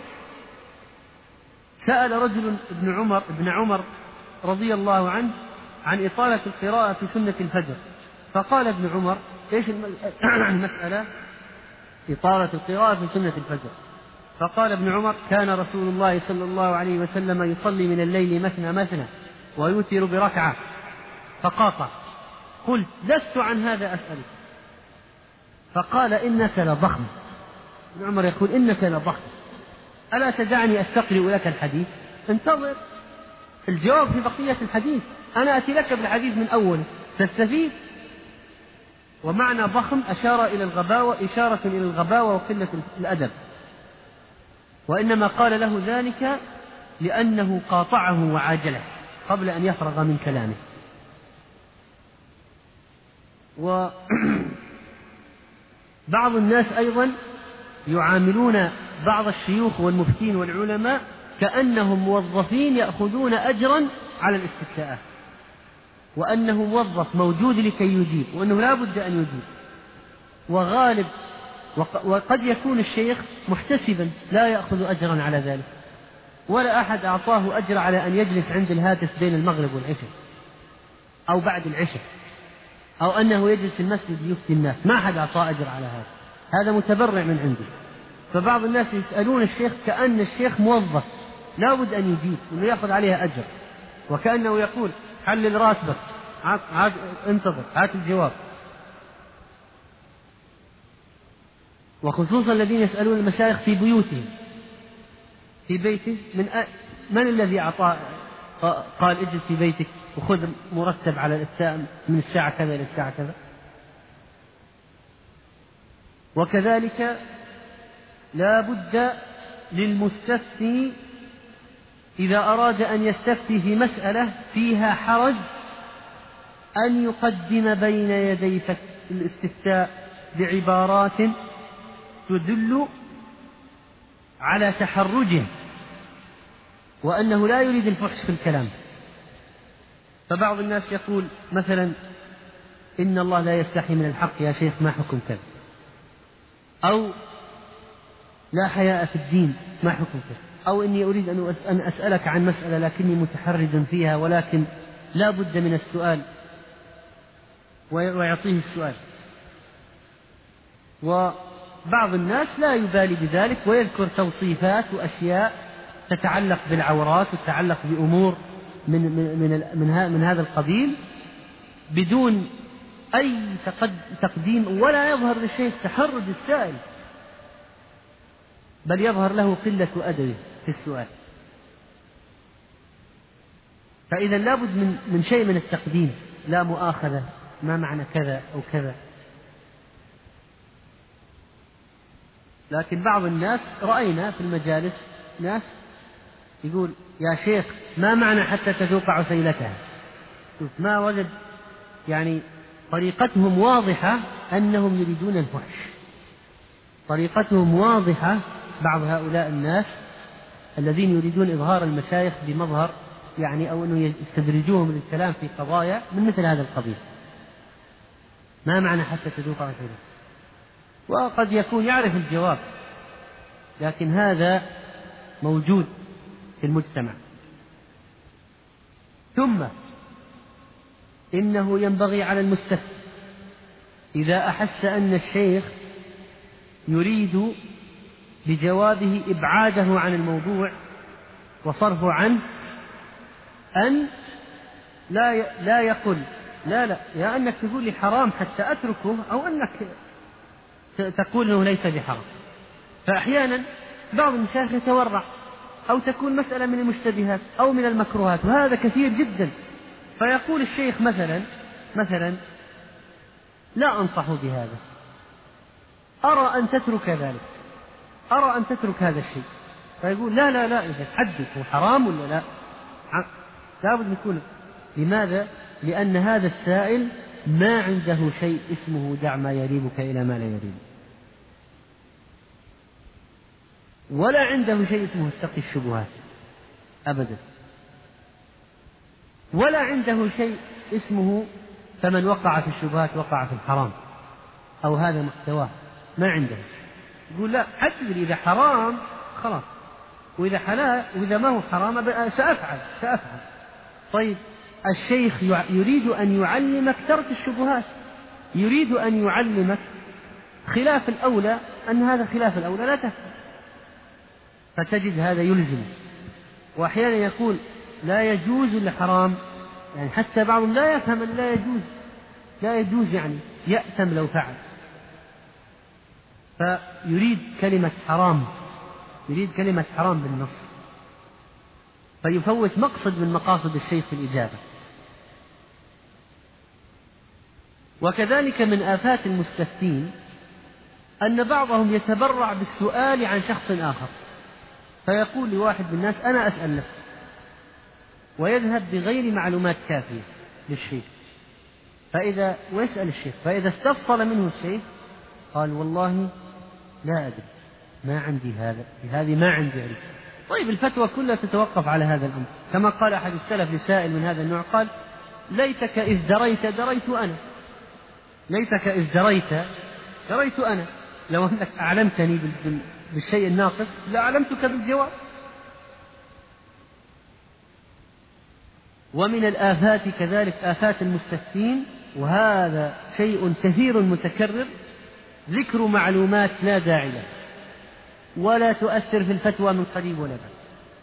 سأل رجل ابن عمر رضي الله عنه عن إطالة القراءة في سنة الفجر، فقال ابن عمر إيش المسألة؟ إطالة القراءة في سنة الفجر. فقال ابن عمر كان رسول الله صلى الله عليه وسلم يصلي من الليل مثنى ويوتر بركعة. فقاطع. قلت لست عن هذا أسألك. فقال إنك لضخم. ابن عمر يقول إنك لضخم، ألا تدعني أستقرئ لك الحديث؟ انتظر الجواب في بقية الحديث، أنا أتي لك بالحديث من أول تستفيد. ومعنى ضخم إشارة إلى الغباوة وقلة الأدب، وإنما قال له ذلك لأنه قاطعه وعاجله قبل أن يفرغ من كلامه. وبعض الناس أيضا يعاملون بعض الشيوخ والمفتين والعلماء كأنهم موظفين يأخذون أجرا على الاستفتاءات، وأنه موظف موجود لكي يجيب، وأنه لا بد أن يجيب. وقد يكون الشيخ محتسبا لا يأخذ أجرا على ذلك، ولا أحد أعطاه أجر على أن يجلس عند الهاتف بين المغرب والعشاء أو بعد العشاء، أو أنه يجلس في المسجد يفتي الناس، ما أحد أعطاه أجر على هذا، هذا متبرع من عنده. فبعض الناس يسألون الشيخ كأن الشيخ موظف لا بد أن يجيب وأنه يأخذ عليها أجر، وكأنه يقول حلل راتبك، انتظر، هات الجواب. وخصوصا الذين يسألون المشايخ في بيوتهم، في بيته، من الذي أعطاه قال اجلس في بيتك وخذ مرتب على من الساعة كذا إلى الساعة كذا؟ وكذلك لا بد للمستفتي إذا أراد أن يستفتي في مسألة فيها حرج أن يقدم بين يدي الاستفتاء بعبارات تدل على تحرجه، وأنه لا يريد الفحش في الكلام. فبعض الناس يقول مثلا إن الله لا يستحي من الحق يا شيخ، ما حكم كذا؟ أو لا حياء في الدين، ما حكم كذا؟ أو إني أريد أن أسألك عن مسألة لكني متحرج فيها، ولكن لا بد من السؤال، ويعطيه السؤال. وبعض الناس لا يبالي بذلك ويذكر توصيفات وأشياء تتعلق بالعورات وتتعلق بأمور من هذا القبيل بدون أي تقديم، ولا يظهر للشيخ تحرج السائل، بل يظهر له قلة أدبه في السؤال. فإذا لابد من شيء من التقديم، لا مؤاخذة، ما معنى كذا أو كذا. لكن بعض الناس رأينا في المجالس ناس يقول يا شيخ ما معنى حتى تذوق عسيلتها، ما وجد، يعني طريقتهم واضحة أنهم يريدون الفحش، طريقتهم واضحة. بعض هؤلاء الناس الذين يريدون إظهار المشايخ بمظهر يعني، أو أنه يستدرجوهم للكلام في قضايا من مثل هذا القبيل، ما معنى حتى تذوق عسيلتها، وقد يكون يعرف الجواب، لكن هذا موجود في المجتمع. ثم إنه ينبغي على المستفتي إذا أحس أن الشيخ يريد بجوابه إبعاده عن الموضوع وصرفه عنه أن لا يقول لا يا أنك تقول لي حرام حتى أتركه، أو أنك تقول أنه ليس بحرام. فأحيانا بعض المشايخ يتورع، أو تكون مسألة من المشتبهات أو من المكروهات، وهذا كثير جدا. فيقول الشيخ مثلا لا أنصح بهذا، أرى أن تترك ذلك، أرى أن تترك هذا الشيء. فيقول لا إذا حدث هو حرام ولا لا، لابد يكون. لماذا؟ لأن هذا السائل ما عنده شيء اسمه دع ما يريبك إلى ما لا يريبك، ولا عنده شيء اسمه اتقي الشبهات أبدا، ولا عنده شيء اسمه فمن وقع في الشبهات وقع في الحرام، أو هذا محتواه، ما عنده. يقول لا، حدد إذا حرام خلاص، وإذا حلال، وإذا ما هو حرام سأفعل. طيب الشيخ يريد أن يعلمك ترك الشبهات، يريد أن يعلمك خلاف الأولى، أن هذا خلاف الأولى لا تفعل. فتجد هذا يلزم، وأحيانا يقول لا يجوز الحرام، يعني حتى بعضهم لا يفهم أن لا يجوز يعني يأثم لو فعل، فيريد كلمة حرام بالنص، فيفوت مقصد من مقاصد الشيخ في الإجابة. وكذلك من آفات المستفتين أن بعضهم يتبرع بالسؤال عن شخص آخر، فيقول لواحد من الناس أنا أسأل نفسي، ويذهب بغير معلومات كافية للشيخ، ويسأل الشيخ، فإذا استفصل منه الشيخ قال والله لا أدري، ما عندي هذه ما عندي علم. طيب الفتوى كلها تتوقف على هذا الأمر، كما قال أحد السلف لسائل من هذا النوع، قال ليتك إذ دريت أنا، ليتك إذ دريت أنا، لو أنك أعلمتني بالشيء الناقص لأعلمتك بالجواب. ومن الآفات كذلك آفات المستفتين، وهذا شيء كثير متكرر، ذكر معلومات لا داعي لها ولا تؤثر في الفتوى من قريب ولا بعيد،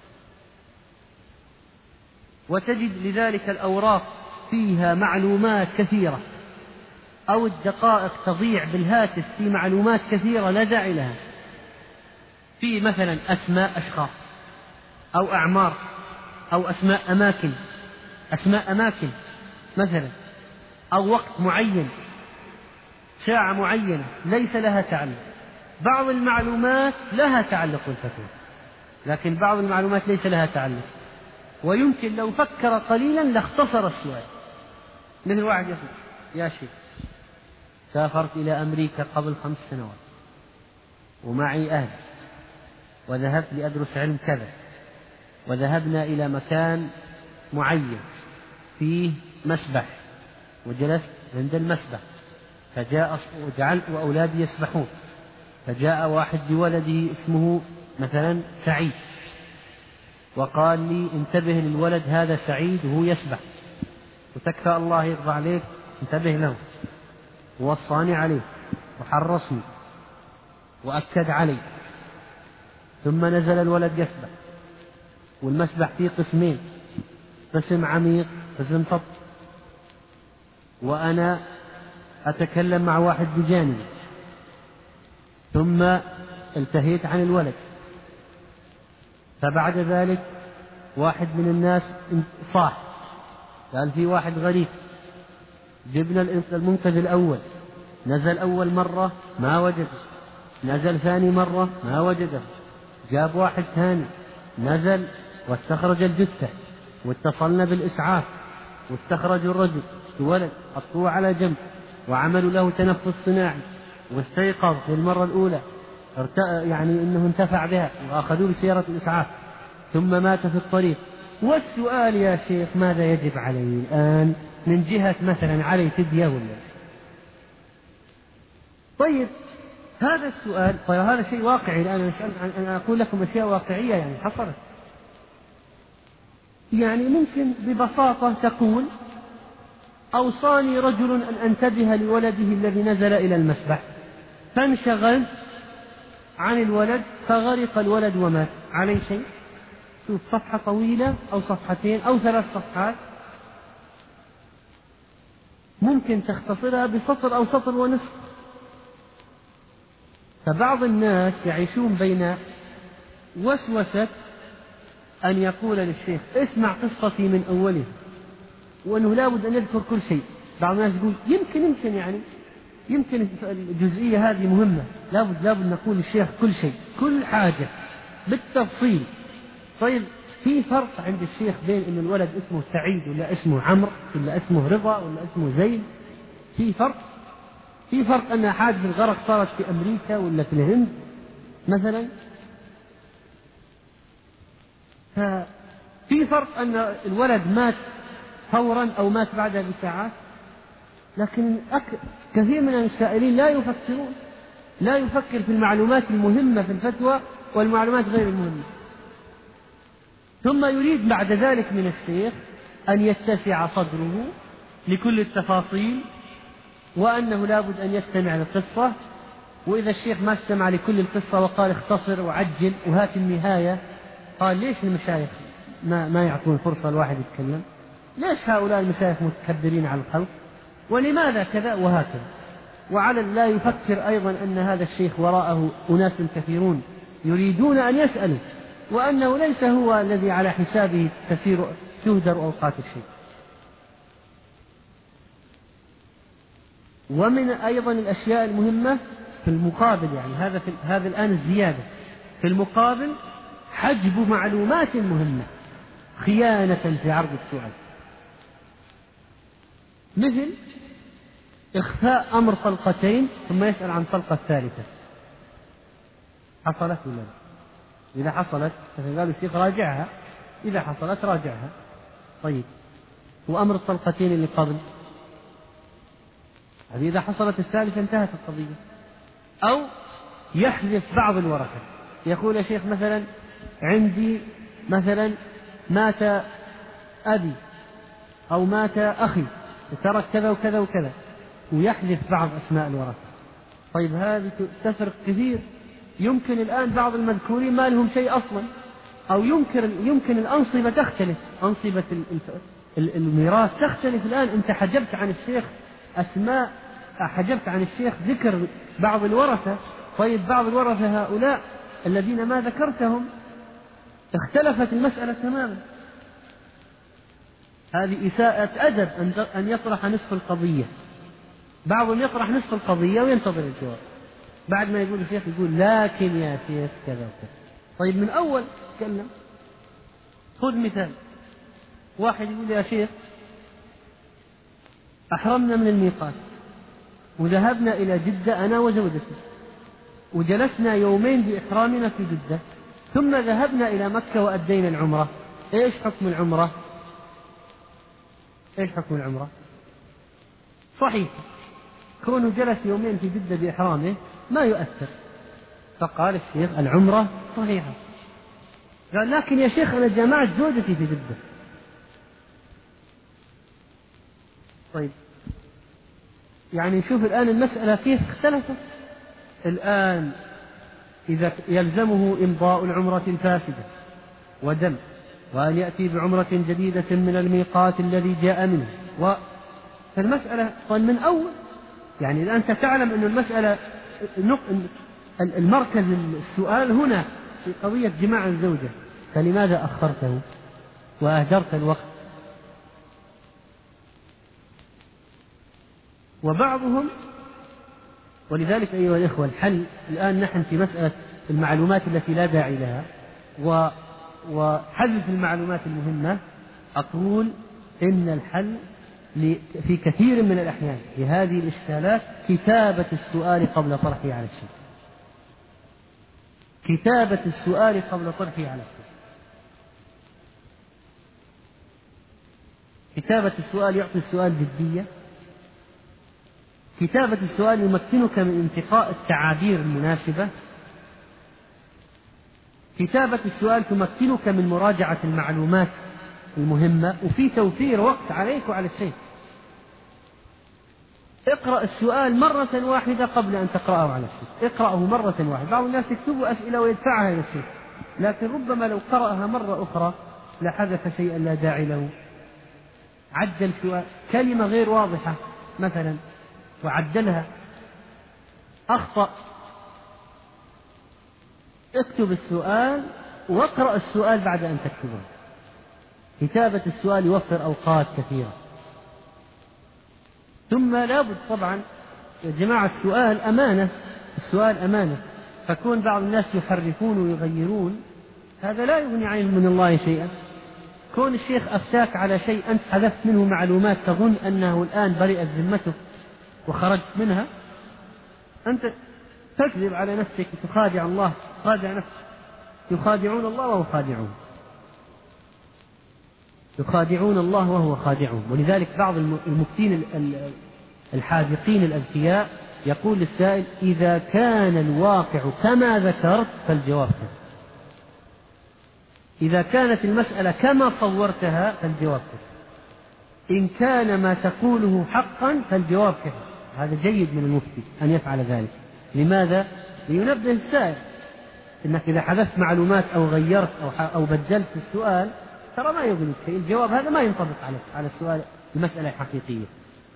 وتجد لذلك الأوراق فيها معلومات كثيرة، أو الدقائق تضيع بالهاتف في معلومات كثيرة لا داعي لها، في مثلا أسماء أشخاص أو أعمار أو أسماء أماكن مثلا، أو وقت معين، ساعة معينة ليس لها تعلق. بعض المعلومات لها تعلق بالفتوى، لكن بعض المعلومات ليس لها تعلق، ويمكن لو فكر قليلا لاختصر السؤال. مثل واحد يقول يا شيخ سافرت إلى أمريكا قبل 5 سنوات ومعي أهل، وذهبت لأدرس علم كذا، وذهبنا إلى مكان معين فيه مسبح، وجلست عند المسبح، وجعلت أولادي يسبحون، فجاء واحد بولده اسمه مثلا سعيد وقال لي انتبه للولد هذا سعيد وهو يسبح، وتكفى الله يرضى عليك انتبه له، ووصاني عليه وحرصني وأكد علي. ثم نزل الولد يسبح، والمسبح فيه قسمين، قسم عميق قسم سطح، وأنا أتكلم مع واحد بجانبي، ثم التهيت عن الولد، فبعد ذلك واحد من الناس صاح قال في واحد غريب، جبنا المنقذ الأول، نزل أول مرة ما وجده، نزل ثاني مرة ما وجده، جاب واحد ثاني نزل واستخرج الجثة، واتصلنا بالإسعاف واستخرجوا الرجل الولد، حطوه على جنب وعملوا له تنفس صناعي، واستيقظ في المرة الأولى يعني أنه انتفع بها، وأخذوه بسيارة الإسعاف، ثم مات في الطريق. والسؤال يا شيخ ماذا يجب علي الآن من جهة مثلا علي فدية ولا؟ طيب هذا السؤال، طيب هذا شيء واقعي الآن، أنا أقول لكم أشياء واقعية يعني حصلت. يعني ممكن ببساطة تقول أوصاني رجل أن أنتبه لولده الذي نزل إلى المسبح، فانشغلت عن الولد فغرق الولد ومات، علي شيء؟ شوف صفحة طويلة أو صفحتين أو 3 صفحات ممكن تختصرها بسطر أو سطر ونصف. فبعض الناس يعيشون بين وسوسة أن يقول للشيخ اسمع قصتي من أولها، وأنه لا بد أن يذكر كل شيء. بعض الناس يقول يمكن الجزئية هذه مهمة، لا بد نقول للشيخ كل شيء، كل حاجة بالتفصيل. طيب في فرق عند الشيخ بين أن الولد اسمه سعيد ولا اسمه عمرو ولا اسمه رضا ولا اسمه زيد؟ في فرق أن حادث الغرق صارت في أمريكا ولا في الهند مثلا. في فرق أن الولد مات فورا أو مات بعدها بساعات. لكن كثير من السائلين لا يفكر في المعلومات المهمة في الفتوى والمعلومات غير المهمة، ثم يريد بعد ذلك من الشيخ أن يتسع صدره لكل التفاصيل، وأنه لا بد أن يستمع للقصة، وإذا الشيخ ما استمع لكل القصة وقال اختصر وعجل وهات النهاية، قال ليش المشايخ ما يعطون فرصة الواحد يتكلم؟ ليش هؤلاء المشايخ متكبرين على الخلق؟ ولماذا كذا وهكذا؟ وعلى لا يفكر أيضا أن هذا الشيخ وراءه أناس كثيرون يريدون أن يسألوا، وأنه ليس هو الذي على حسابه تهدر أوقات الشيخ. ومن أيضا الأشياء المهمة في المقابل، يعني هذا الآن الزيادة في المقابل، حجب معلومات مهمة خيانة في عرض السؤال. مثل إخفاء أمر طلقتين ثم يسأل عن طلقة الثالثة، حصلت ولا لا؟ إذا حصلت فقال الشيخ راجعها، إذا حصلت راجعها. طيب، وأمر الطلقتين اللي قبل هذه إذا حصلت الثالثة انتهت القضية. أو يحذف بعض الورقة، يقول يا شيخ مثلا عندي مثلا مات أبي أو مات أخي ترك كذا وكذا وكذا، ويحذف بعض أسماء الورثة. طيب هذه تفرق كثير. يمكن الآن بعض المذكورين ما لهم شيء أصلا، أو يمكن الأنصبة تختلف، أنصبة الميراث تختلف. الآن أنت حجبت عن الشيخ أسماء، حجبت عن الشيخ ذكر بعض الورثة. طيب بعض الورثة هؤلاء الذين ما ذكرتهم اختلفت المسألة تماما. هذه إساءة أدب أن يطرح نصف القضية. بعضهم يطرح نصف القضية وينتظر الجواب، بعد ما يقول الشيخ يقول لكن يا شيخ كذا وكذا. طيب من أول تكلم. خذ مثال، واحد يقول يا شيخ أحرمنا من الميقات وذهبنا إلى جدة أنا وزوجتي، وجلسنا يومين بإحرامنا في جدة، ثم ذهبنا إلى مكة وأدينا العمرة. إيش حكم العمرة؟ إيش حكم العمرة؟ صحيح، كونه جلس يومين في جدة بإحرامه ما يؤثر. فقال الشيخ العمرة صحيحة. قال لكن يا شيخ أنا جمعت زوجتي في جدة. طيب يعني نشوف الآن المسألة كيف اختلفت. الآن إذا يلزمه إمضاء العمرة الفاسدة ودم، وأن يأتي بعمرة جديدة من الميقات الذي جاء منه، فالمسألة من أول. يعني الآن أنت تعلم أن المسألة المركز السؤال هنا في قضية جماع الزوجة، فلماذا أخرته وأهدرت الوقت؟ وبعضهم، ولذلك أيها الإخوة الحل الآن نحن في مسألة المعلومات التي لا داعي لها وحذف المعلومات المهمة. أقول إن الحل في كثير من الأحيان لهذه الإشكالات كتابة السؤال قبل طرحه على الشيء. كتابة السؤال قبل طرحه على الشيء. كتابة السؤال يعطي السؤال جدية. كتابة السؤال يمكنك من انتقاء التعابير المناسبة. كتابة السؤال تمكنك من مراجعة المعلومات المهمة، وفي توفير وقت عليك وعلى الشيخ. اقرأ السؤال مرة واحدة قبل أن تقرأه على الشيخ. اقرأه مرة واحدة. بعض الناس يكتبوا أسئلة ويدفعها إلى الشيخ، لكن ربما لو قرأها مرة أخرى لحدث شيئا لا داعي له. عدل سؤال، كلمة غير واضحة مثلا وعدلها، أخطأ، اكتب السؤال واقرأ السؤال بعد أن تكتبه. كتابة السؤال يوفر أوقات كثيرة. ثم لابد طبعا يا جماعة السؤال أمانة، السؤال أمانة، فكون بعض الناس يحرفون ويغيرون هذا لا يغني عنهم من الله شيئا. كون الشيخ أفتاك على شيء أنت حذفت منه معلومات تظن أنه الآن برئت ذمته وخرجت منها، أنت تكذب على نفسك وتخادع الله، تخادع نفسك. يخادعون الله وهو خادعون، يخادعون الله وهو خادعون. ولذلك بعض المفتين الحاذقين الأذكياء يقول للسائل إذا كان الواقع كما ذكرت فالجواب كذا، إذا كانت المسألة كما صورتها فالجواب كذا، إن كان ما تقوله حقا فالجواب كذا. هذا جيد من المفتي أن يفعل ذلك. لماذا؟ لينبه السائل إنك إذا حذفت معلومات أو غيرت أو بدلت السؤال ترى ما يغنيك شيء، الجواب هذا ما ينطبق على السؤال المسألة الحقيقية.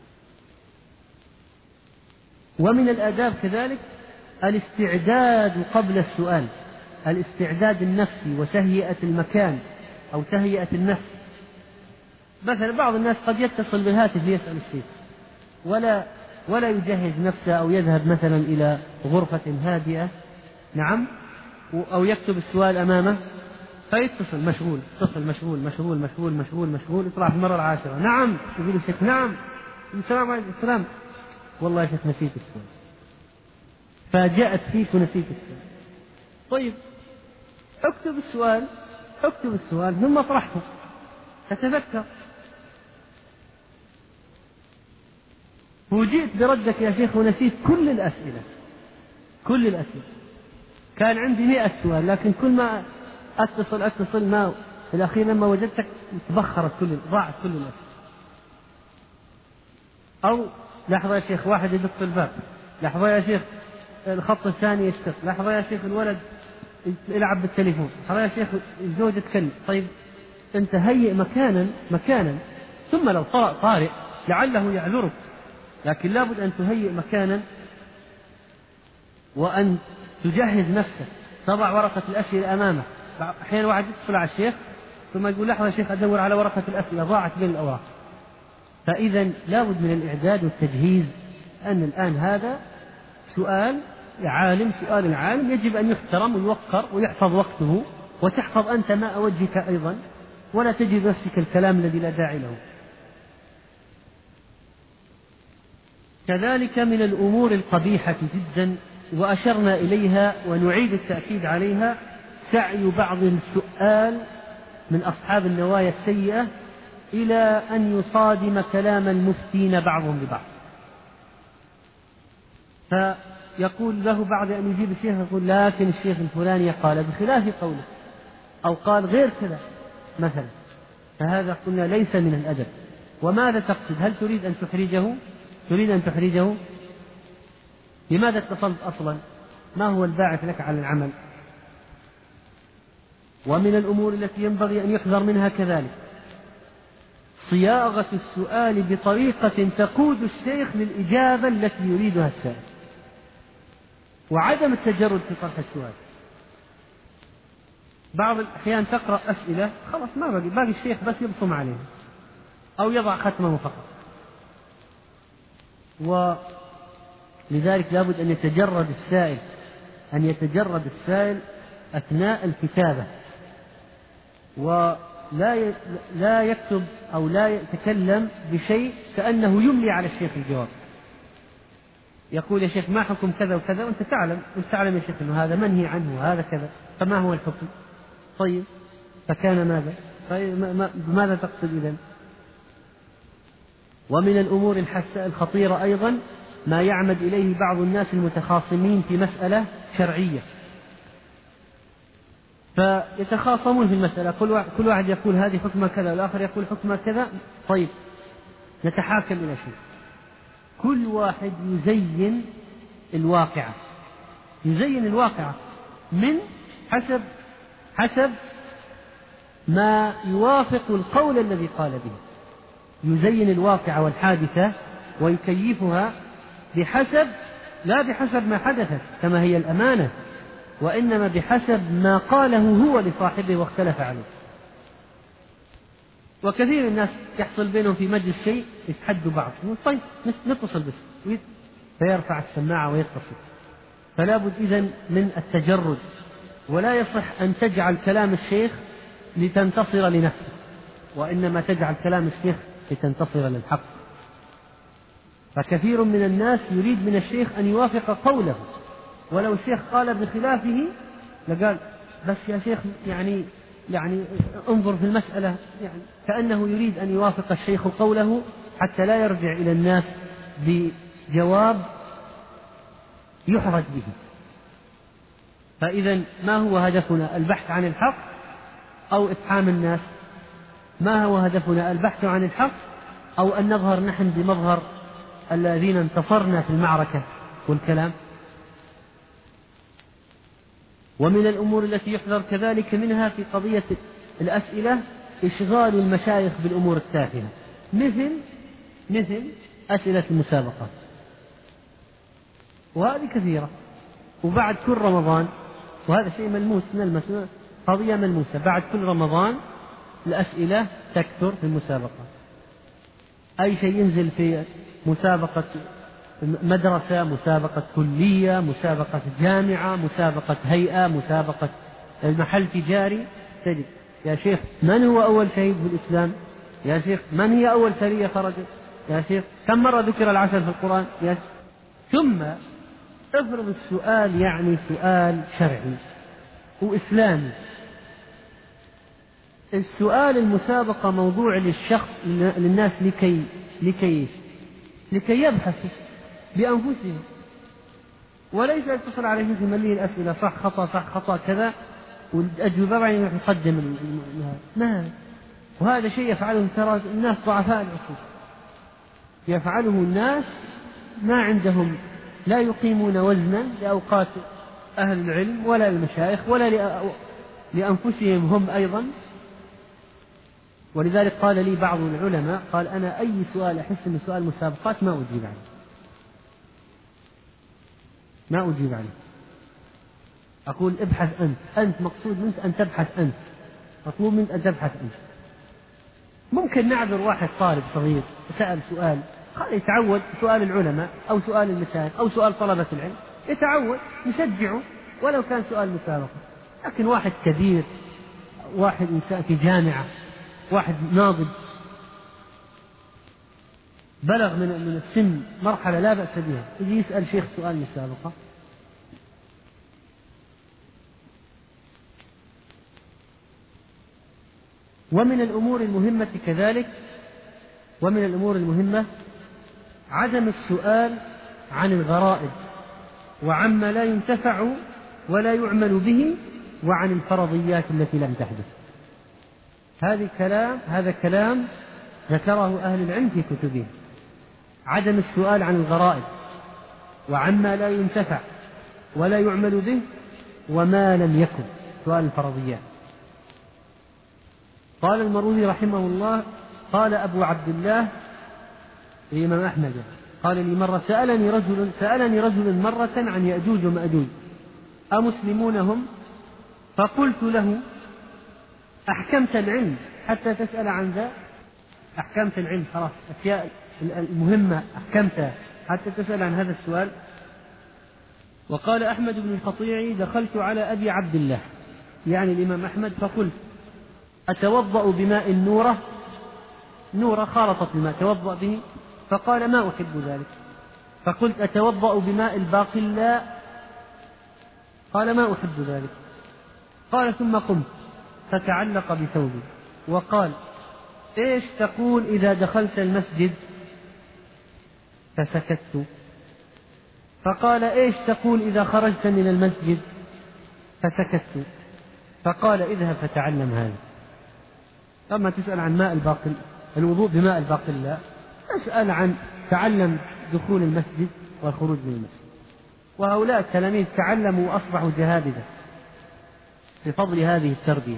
ومن الآداب كذلك الاستعداد قبل السؤال، الاستعداد النفسي وتهيئة المكان أو تهيئة النفس. مثلا بعض الناس قد يتصل بالهاتف ليسأل الشيخ ولا يجهز نفسه، أو يذهب مثلا إلى غرفة هادئة، نعم، أو يكتب السؤال أمامه فيتصل مشغول، اتصل مشغول مشغول مشغول مشغول مشغول، يطلع في المرة العاشرة نعم، يقول الشيخ نعم، السلام عليكم، السلام، والله يا شيخ نسيت السؤال، فاجأت فيك ونسيت السؤال. طيب اكتب السؤال ثم اطرحه تتذكر. فوجئت بردك يا شيخ ونسيت كل الأسئلة. كان عندي 100 سؤال، لكن كل ما أتصل ما في الأخير لما وجدتك ضاعت كل الأسئلة. أو لحظة يا شيخ واحد يدق في الباب، لحظة يا شيخ الخط الثاني يشتغل، لحظة يا شيخ الولد يلعب بالتليفون، لحظة يا شيخ الزوج يتكلم. طيب أنت هيئ مكانا ثم لو طارئ لعله يعذرك، لكن لابد أن تهيئ مكانا وأن تجهز نفسك، تضع ورقة الأسئلة أمامك. أحيانا واحد يتصل على الشيخ ثم يقول لحظة يا شيخ أدور على ورقة الأسئلة ضاعت بين الأوراق. فإذا لابد من الإعداد والتجهيز، أن الآن هذا سؤال العالم يجب أن يحترم ويوقر ويحفظ وقته، وتحفظ أنت ماء وجهك أيضا، ولا تجد نفسك الكلام الذي لا داعي له. كذلك من الأمور القبيحة جدا وأشرنا إليها ونعيد التأكيد عليها سعي بعض السؤال من أصحاب النوايا السيئة إلى أن يصادم كلام المفتين بعضهم ببعض، فيقول له بعد أن يجيب الشيخ يقول لكن الشيخ الفلاني قال بخلاف قوله أو قال غير كذا مثلا، فهذا قلنا ليس من الأدب. وماذا تقصد؟ هل تريد أن تحرجه؟ لماذا اتصلت أصلا؟ ما هو الباعث لك على العمل؟ ومن الأمور التي ينبغي أن يحذر منها كذلك صياغة السؤال بطريقة تقود الشيخ للإجابة التي يريدها السائل، وعدم التجرد في طرح السؤال. بعض الأحيان تقرأ أسئلة خلاص ما باقي الشيخ بس يبصم عليها أو يضع ختمه فقط، ولذلك لابد أن يتجرد السائل أثناء الكتابة، ولا يكتب أو لا يتكلم بشيء كأنه يملي على الشيخ الجواب. يقول يا شيخ ما حكم كذا وكذا، وأنت تعلم يا شيخ أنه هذا منهي عنه وهذا كذا، فما هو الحكم؟ طيب فكان ماذا؟ طيب ماذا تقصد إذن؟ ومن الأمور الخطيرة أيضا ما يعمد إليه بعض الناس المتخاصمين في مسألة شرعية، فيتخاصمون في المسألة، كل واحد يقول هذه حكمها كذا والآخر يقول حكمها كذا. طيب نتحاكم إلى شيء، كل واحد يزين الواقعة من حسب ما يوافق القول الذي قال به، يزين الواقعة والحادثة ويكيفها لا بحسب ما حدثت كما هي الأمانة، وإنما بحسب ما قاله هو لصاحبه واختلف عليه. وكثير الناس يحصل بينهم في مجلس شيء يتحدوا بعض، طيب نتصل بس، فيرفع السماعة ويتصل. فلا بد إذن من التجرد، ولا يصح أن تجعل كلام الشيخ لتنتصر لنفسك، وإنما تجعل كلام الشيخ لتنتصر للحق. فكثير من الناس يريد من الشيخ أن يوافق قوله، ولو الشيخ قال بخلافه لقال بس يا شيخ يعني انظر في المسألة، يعني كأنه يريد أن يوافق الشيخ قوله حتى لا يرجع إلى الناس بجواب يحرج به. فإذا ما هو هدفنا؟ البحث عن الحق أو إفحام الناس؟ ما هو هدفنا؟ البحث عن الحق أو أن نظهر نحن بمظهر الذين انتصرنا في المعركة والكلام؟ ومن الأمور التي يحذر كذلك منها في قضية الأسئلة إشغال المشايخ بالأمور التافهة، مثل أسئلة المسابقات، وهذه كثيرة. وبعد كل رمضان، وهذا شيء ملموس قضية ملموسة، بعد كل رمضان الأسئلة تكثر في المسابقات. أي شيء ينزل في مسابقة مدرسة، مسابقة كلية، مسابقة جامعة، مسابقة هيئة، مسابقة المحل تجاري، تجد يا شيخ من هو أول شهيد في الإسلام؟ يا شيخ من هي أول سرية خرجت؟ يا شيخ كم مرة ذكر العسل في القرآن؟ يا شيخ. ثم افرض السؤال يعني سؤال شرعي وإسلامي. السؤال المسابقة موضوع للشخص للناس لكي يبحثوا بأنفسهم، وليس يتصل عليه في ملء الأسئلة صح خطأ صح خطأ كذا والأجوبة بعدين يقدم ما. وهذا شيء يفعله ترى الناس ضعفاء العقول، يفعله الناس ما عندهم، لا يقيمون وزنا لأوقات أهل العلم ولا المشايخ ولا لأنفسهم هم أيضا. ولذلك قال لي بعض العلماء قال أنا أي سؤال أحس من سؤال مسابقات ما أجيب عنه، ما أجيب عنه. أقول ابحث أنت مقصود منك أن تبحث أنت، مطلوب منك أن تبحث أنت. ممكن نعذر واحد طالب صغير سأل سؤال قال يتعود سؤال العلماء أو سؤال المشايخ أو سؤال طلبة العلم، يتعود نشجعه ولو كان سؤال مسابقة. لكن واحد كبير، واحد إنسان في جامعة، واحد ناضج بلغ من السن مرحلة لا بأس بها يجي يسأل شيخ سؤال مسابقة. ومن الأمور المهمة كذلك، ومن الأمور المهمة عدم السؤال عن الغرائب وعما لا ينتفع ولا يعمل به وعن الفرضيات التي لم تحدث. هذا كلام ذكره أهل العلم في كتبهم. عدم السؤال عن الغرائب وعما لا ينتفع ولا يعمل به وما لم يكن، سؤال الفرضيات. قال المروذي رحمه الله قال أبو عبد الله الإمام أحمد قال لي مرة سألني رجل مرة عن يأجوج ومأجوج أمسلمون هم؟ فقلت له أحكمت العلم حتى تسأل عن ذا؟ أحكمت العلم خلاص، أشياء المهمة أحكمتها حتى تسأل عن هذا السؤال. وقال أحمد بن القطيعي دخلت على أبي عبد الله يعني الإمام أحمد فقلت أتوضأ بماء نورة خالطت بماء توضأ به؟ فقال ما أحب ذلك. فقلت أتوضأ بماء الباقلاء؟ قال ما أحب ذلك. قال ثم قمت فتعلق بثوبي وقال إيش تقول إذا دخلت المسجد؟ فسكت. فقال إيش تقول إذا خرجت من المسجد؟ فسكت. فقال اذهب فتعلم هذا. أما تسأل عن الوضوء بماء الباقلاء، اسأل عن تعلم دخول المسجد والخروج من المسجد. وهؤلاء التلاميذ تعلموا وأصبحوا جهابذة بفضل هذه التربية.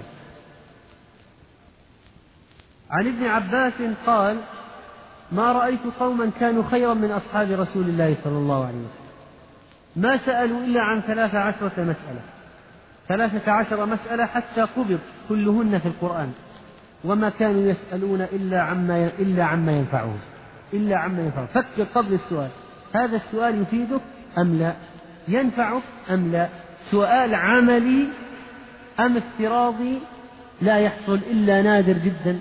عن ابن عباس قال ما رأيت قوما كانوا خيرا من أصحاب رسول الله صلى الله عليه وسلم ما سألوا إلا عن 13 مسألة حتى قبض كلهن في القرآن، وما كانوا يسألون إلا عما ينفعهم. فكر قبل السؤال، هذا السؤال يفيدك أم لا؟ ينفعك أم لا؟ سؤال عملي أم افتراضي لا يحصل إلا نادر جدا.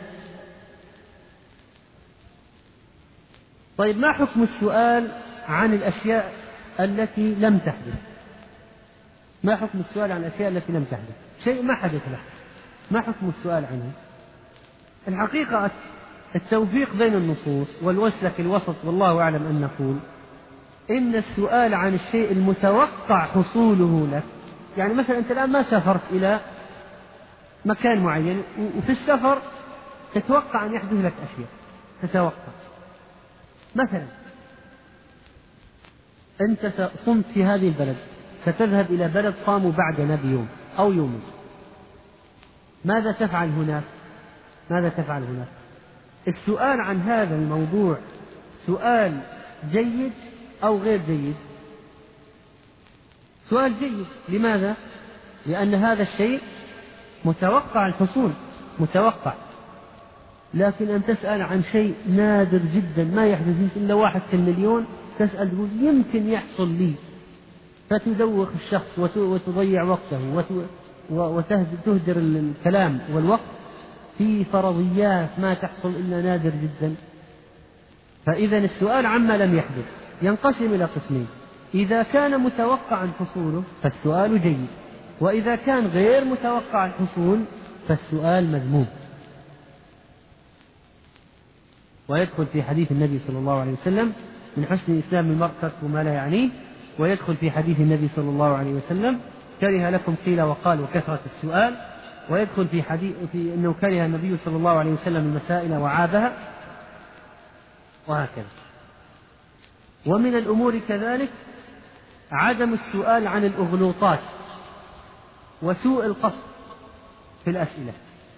طيب ما حكم السؤال عن الأشياء التي لم تحدث؟ ما حكم السؤال عن الأشياء التي لم تحدث؟ شيء ما حدث له، ما حكم السؤال عنه؟ الحقيقة التوفيق بين النصوص والوسلك الوسط والله أعلم أن نقول إن السؤال عن الشيء المتوقع حصوله لك، يعني مثلا أنت الآن ما سافرت إلى مكان معين وفي السفر تتوقع أن يحدث لك أشياء، تتوقع مثلا أنت صمت في هذه البلد، ستذهب إلى بلد صاموا بعدنا بيوم أو يومين، ماذا تفعل هناك؟ السؤال عن هذا الموضوع سؤال جيد أو غير جيد؟ سؤال جيد. لماذا؟ لأن هذا الشيء متوقع الحصول، متوقع. لكن أن تسأل عن شيء نادر جدا ما يحدث إلا 1 في المليون، تسأل تقول يمكن يحصل لي، فتدوخ الشخص وتضيع وقته وتهدر الكلام والوقت في فرضيات ما تحصل إلا نادر جدا. فإذا السؤال عما لم يحدث ينقسم إلى قسمين: إذا كان متوقعا حصوله فالسؤال جيد، وإذا كان غير متوقع الحصول فالسؤال مذموم. ويدخل في حديث النبي صلى الله عليه وسلم: من حسن إسلام المرء ترك ما لا يعنيه. ويدخل في حديث النبي صلى الله عليه وسلم: كره لكم قيل وقال وكثرة السؤال. ويدخل في أنه كره النبي صلى الله عليه وسلم المسائل وعابها، وهكذا. ومن الأمور كذلك عدم السؤال عن الأغلوطات وسوء القصد في الأسئلة.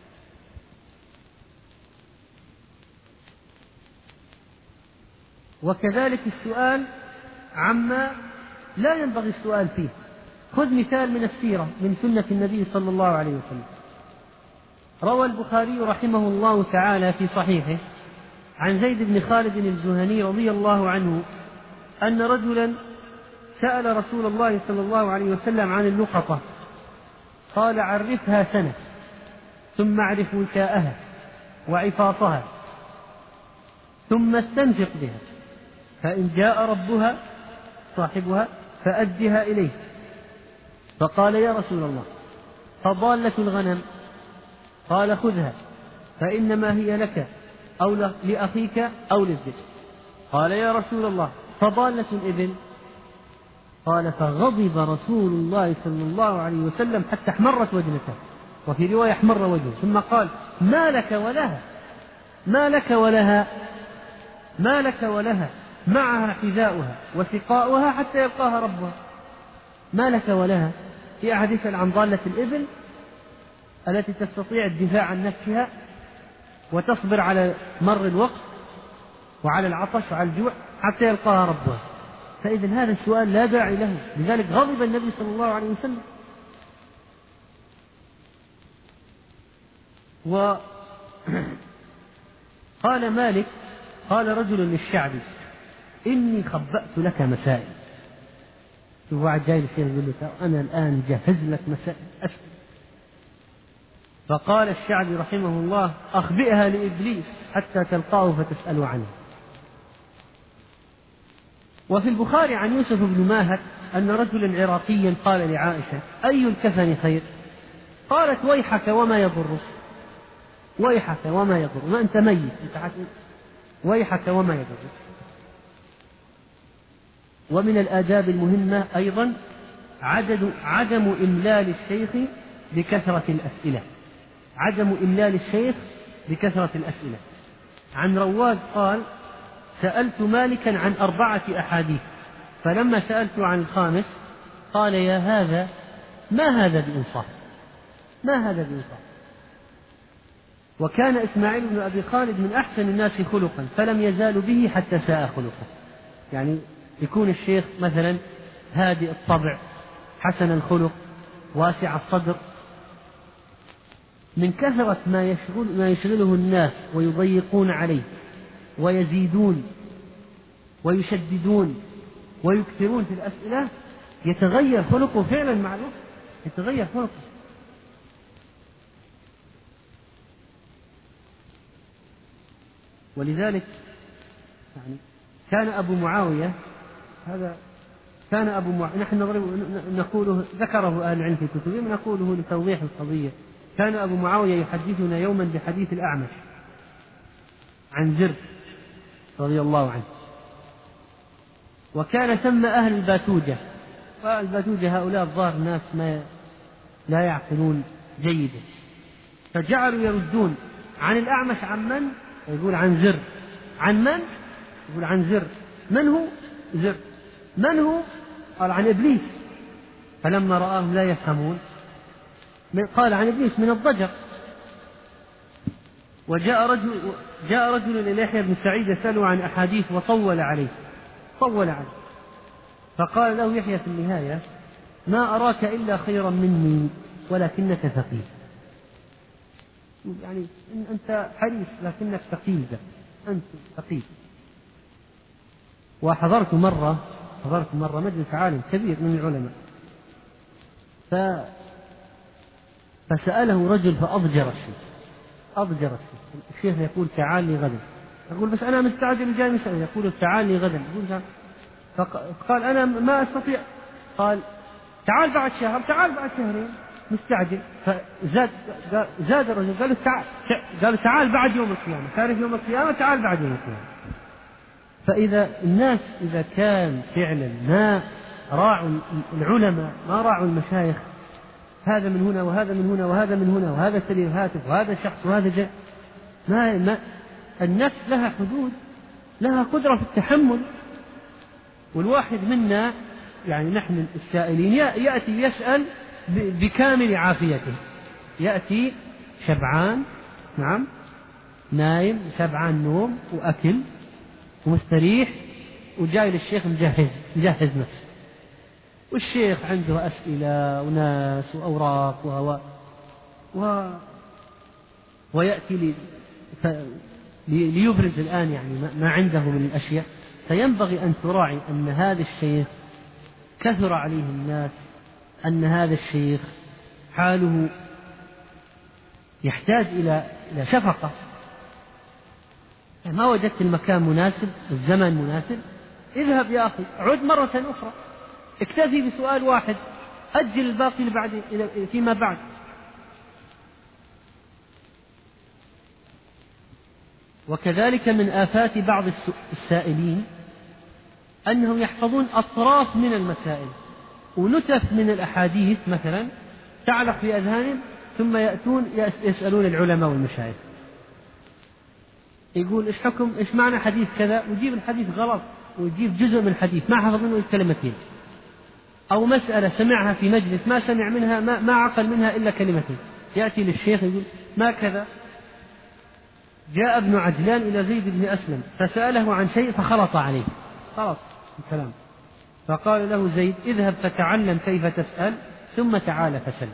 وكذلك السؤال عما لا ينبغي السؤال فيه. خذ مثال من السيرة من سنة النبي صلى الله عليه وسلم. روى البخاري رحمه الله تعالى في صحيحه عن زيد بن خالد الجهني رضي الله عنه أن رجلا سأل رسول الله صلى الله عليه وسلم عن اللقطة، قال: عرفها سنة ثم اعرف وكاءها وعفاصها ثم استنفق بها، فإن جاء ربها صاحبها فأدها إليه. فقال: يا رسول الله، فضالة الغنم؟ قال: خذها فإنما هي لك أو لأخيك أو للذئب. قال: يا رسول الله، فضالة الإبل؟ قال: فغضب رسول الله صلى الله عليه وسلم حتى احمرت وجنته، وفي رواية احمر وجهه، ثم قال: ما لك ولها، ما لك ولها، ما لك ولها، معها حذاؤها وسقاؤها حتى يلقاها ربها. ما لك ولها؟ في أحد يسأل عن ضالة الإبل التي تستطيع الدفاع عن نفسها وتصبر على مر الوقت وعلى العطش وعلى الجوع حتى يلقاها ربها. فإذا هذا السؤال لا داعي له، لذلك غضب النبي صلى الله عليه وسلم. وقال مالك: قال رجل للشعبي: إني خبأت لك مسائل. واحد جاي للشيخ يقول له: أنا الآن جهز لك مسائل أسئلة. فقال الشعبي رحمه الله: أخبئها لإبليس حتى تلقاه فتسأل عنه. وفي البخاري عن يوسف بن ماهر أن رجلا عراقيا قال لعائشة: أي الكفن خير؟ قالت: ويحك وما يضرك، ويحك وما يضرك، ما أنت ميت، ويحك وما يضرك. ومن الآداب المهمة أيضا عدم إملال الشيخ بكثرة الأسئلة. عدم إملال الشيخ بكثرة الأسئلة. عن رواد قال: سألت مالكا عن 4 أحاديث، فلما سألت عن الخامس قال: يا هذا، ما هذا بإنصاف، ما هذا بإنصاف. وكان إسماعيل بن أبي خالد من أحسن الناس خلقا، فلم يزال به حتى ساء خلقه. يعني يكون الشيخ مثلا هادئ الطبع، حسن الخلق، واسع الصدر، من كثرة ما يشغله الناس ويضيقون عليه ويزيدون ويشددون ويكثرون في الأسئلة يتغير خلقه فعلا مع الوقت، يتغير خلقه. ولذلك يعني كان أبو معاوية هذا نحن نقوله، ذكره أهل العلم في كتبهم، نقوله لتوضيح القضية. كان أبو معاوية يحدثنا يوما بحديث الأعمش عن زر رضي الله عنه. وكان ثم أهل الباتوجة، والباتوجة هؤلاء الظاهر ناس ما لا يعقلون جيدا، فجعلوا يردون عن الأعمش عن من؟ يقول عن زر. عن من؟ يقول عن زر. من هو؟ زر. من هو؟ قال عن إبليس. فلما رآهم لا يفهمون قال عن إبليس من الضجر. وجاء رجل إلى يحيى بن سعيد يسأله عن أحاديث وطول عليه. فقال له يحيى في النهاية: ما أراك إلا خيرا مني ولكنك ثقيل. يعني أنت حريص لكنك ثقيل، أنت ثقيل. وحضرت مرة مجلس عالم كبير من العلماء، فسأله رجل فأضجر الشيخ. الشيخ يقول: تعال لي غدا. يقول بس أنا مستعجل جاي مسألة. يقول تعال لي غدا. فقال أنا ما أستطيع. قال تعال بعد شهر، تعال بعد شهرين، مستعجل. زاد الرجل قال له تعال بعد يوم القيامة، تعرف يوم القيامة، تعال بعد يوم القيامة. فإذا الناس إذا كان فعلا ما راعوا العلماء، ما راعوا المشايخ، هذا من هنا وهذا من هنا وهذا من هنا، وهذا سليم هاتف وهذا شخص وهذا جاء، ما النفس لها حدود، لها قدرة في التحمل. والواحد منا يعني نحن السائلين يأتي يسأل بكامل عافيته، يأتي شبعان، نعم، نايم شبعان نوم وأكل ومستريح، وجاي للشيخ مجهز نفسه، والشيخ عنده أسئلة وناس وأوراق ويأتي ليبرز الآن يعني ما عنده من الأشياء. فينبغي أن تراعي أن هذا الشيخ كثر عليه الناس، أن هذا الشيخ حاله يحتاج إلى شفقة. ما وجدت المكان مناسب، الزمن مناسب، اذهب يا أخي، عد مرة أخرى، اكتفي بسؤال واحد، أجل الباقي فيما بعد. وكذلك من آفات بعض السائلين أنهم يحفظون أطراف من المسائل ونتف من الأحاديث مثلا تعلق في أذهانهم، ثم يأتون يسألون العلماء والمشايخ، يقول إيش حكم، إيش معنى حديث كذا، ويجيب الحديث غلط، ويجيب جزء من الحديث ما حفظ منه الكلمتين، أو مسألة سمعها في مجلس ما سمع منها ما عقل منها إلا كلمتين، يأتي للشيخ يقول ما كذا. جاء ابن عجلان إلى زيد بن أسلم فسأله عن شيء فخلط عليه، خلط الكلام، فقال له زيد اذهب فتعلم كيف تسأل ثم تعال فسل.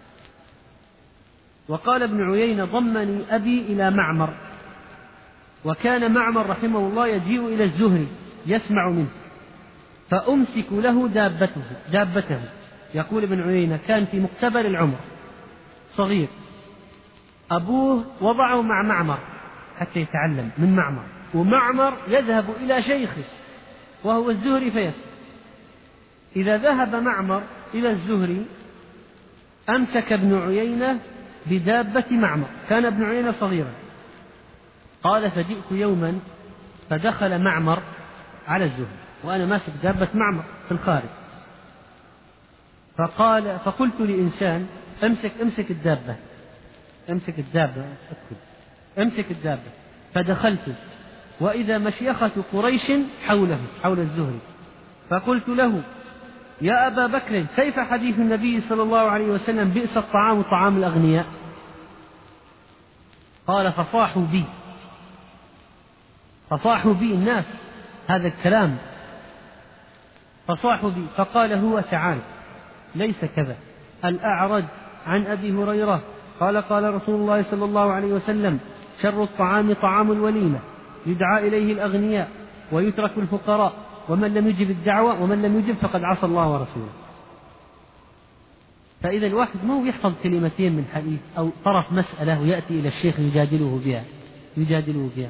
وقال ابن عيينة ضمني أبي إلى معمر، وكان معمر رحمه الله يجيء إلى الزهري يسمع منه فأمسك له دابته. يقول ابن عيينة كان في مقتبل العمر صغير، أبوه وضعه مع معمر حتى يتعلم من معمر، ومعمر يذهب إلى شيخه وهو الزهري فيسأل. إذا ذهب معمر إلى الزهري أمسك ابن عيينة بدابة معمر، كان ابن عيينة صغيرا. قال فجئت يوما فدخل معمر على الزهري وأنا ماسك دابة معمر في الخارج، فقلت لإنسان امسك الدابة، امسك الدابة. فدخلت وإذا مشيخة قريش حول الزهري، فقلت له يا أبا بكر كيف حديث النبي صلى الله عليه وسلم بئس الطعام طعام الأغنياء؟ قال فصاحوا بي الناس هذا الكلام، فصاحوا بي، فقال هو تعال ليس كذا. الأعرج عن أبي هريرة قال قال رسول الله صلى الله عليه وسلم شر الطعام طعام الوليمة يدعى إليه الأغنياء ويترك الفقراء، ومن لم يجب الدعوة ومن لم يجب فقد عصى الله ورسوله. فإذا الواحد ما هو يحفظ كلمتين من حديث أو طرف مسألة ويأتي إلى الشيخ يجادله بها.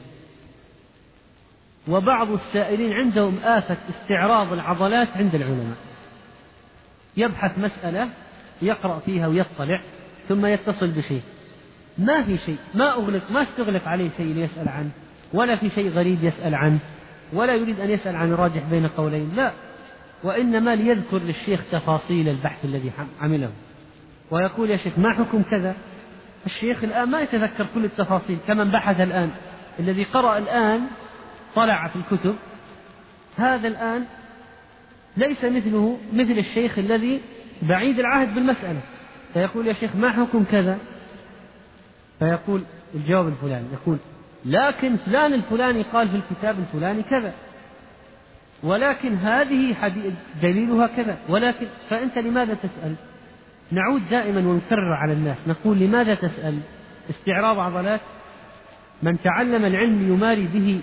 وبعض السائلين عندهم آفة استعراض العضلات عند العلماء، يبحث مسألة يقرأ فيها ويطلع ثم يتصل بشيء، ما في شيء، ما استغلق عليه شيء ليسأل عنه، ولا في شيء غريب يسأل عنه، ولا يريد أن يسأل عن الراجح بين قولين، لا، وإنما ليذكر للشيخ تفاصيل البحث الذي عمله، ويقول يا شيخ ما حكم كذا. الشيخ الآن ما يتذكر كل التفاصيل كمن بحث الآن، الذي قرأ الآن طلع في الكتب، هذا الآن ليس مثل الشيخ الذي بعيد العهد بالمسألة، فيقول يا شيخ ما حكم كذا، فيقول الجواب الفلاني، يقول لكن فلان الفلاني قال في الكتاب الفلاني كذا، ولكن هذه دليلها كذا، ولكن فأنت لماذا تسأل؟ نعود دائما ونكرر على الناس نقول لماذا تسأل؟ استعراض عضلات. من تعلم العلم يماري به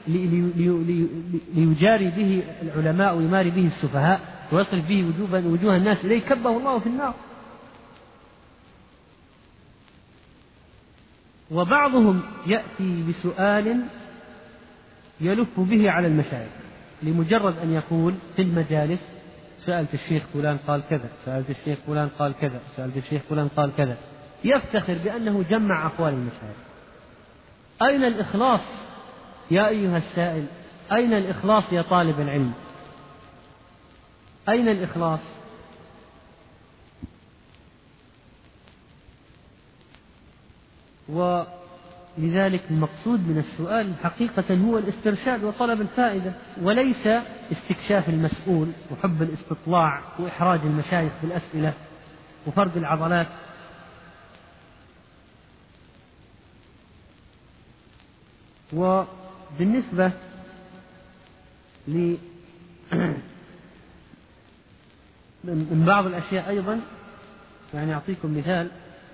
ليجاري به العلماء ويماري به السفهاء ويصرف به وجوه الناس إليه كبه الله في النار. وبعضهم يأتي بسؤال يلف به على المشايخ، لمجرد أن يقول في المجالس: سألت الشيخ فلان قال كذا، سألت الشيخ فلان قال كذا، سألت الشيخ فلان قال كذا، يفتخر بأنه جمع أقوال المشايخ. أين الإخلاص يا أيها السائل؟ أين الإخلاص يا طالب العلم؟ أين الإخلاص؟ ولذلك المقصود من السؤال حقيقة هو الاسترشاد وطلب الفائدة، وليس استكشاف المسؤول وحب الاستطلاع وإحراج المشايخ بالأسئلة وفرد العضلات. وبالنسبة من بعض الأشياء أيضا، يعني أعطيكم مثال: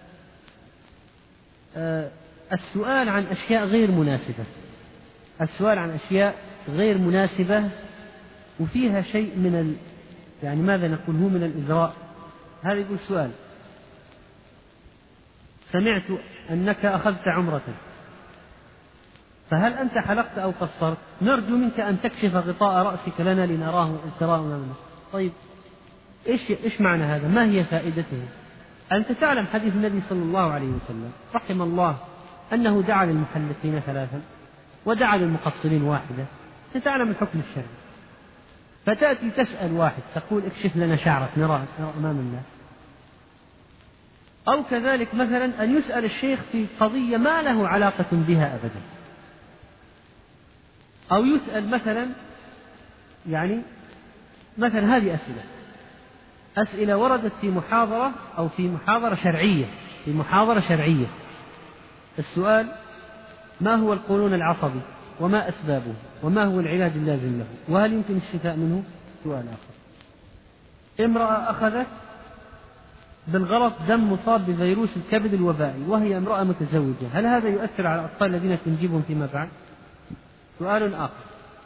السؤال عن أشياء غير مناسبة، السؤال عن أشياء غير مناسبة وفيها شيء من يعني ماذا نقول، هو من الإجراء. هذا يقول سؤال: سمعت أنك أخذت عمرة، فهل أنت حلقت أو قصرت؟ نرجو منك أن تكشف غطاء رأسك لنا لنراه منه. طيب إيش معنى هذا؟ ما هي فائدته؟ أنت تعلم حديث النبي صلى الله عليه وسلم رحم الله أنه دعا للمحلقين 3 ودعا للمقصرين 1، تعلم الحكم الشرعي، فتأتي تسأل واحد تقول: اكشف لنا شعرك نرى أمام الناس. أو كذلك مثلا أن يسأل الشيخ في قضية ما له علاقة بها أبدا، أو يسأل مثلا، يعني مثلا هذه أسئلة وردت في محاضرة أو في محاضرة شرعية، السؤال: ما هو القولون العصبي وما أسبابه وما هو العلاج اللازم له وهل يمكن الشفاء منه؟ سؤال آخر: امرأة أخذت بالغلط دم مصاب بفيروس الكبد الوبائي وهي امرأة متزوجة، هل هذا يؤثر على الأطفال الذين تنجبهم فيما بعد؟ سؤال آخر: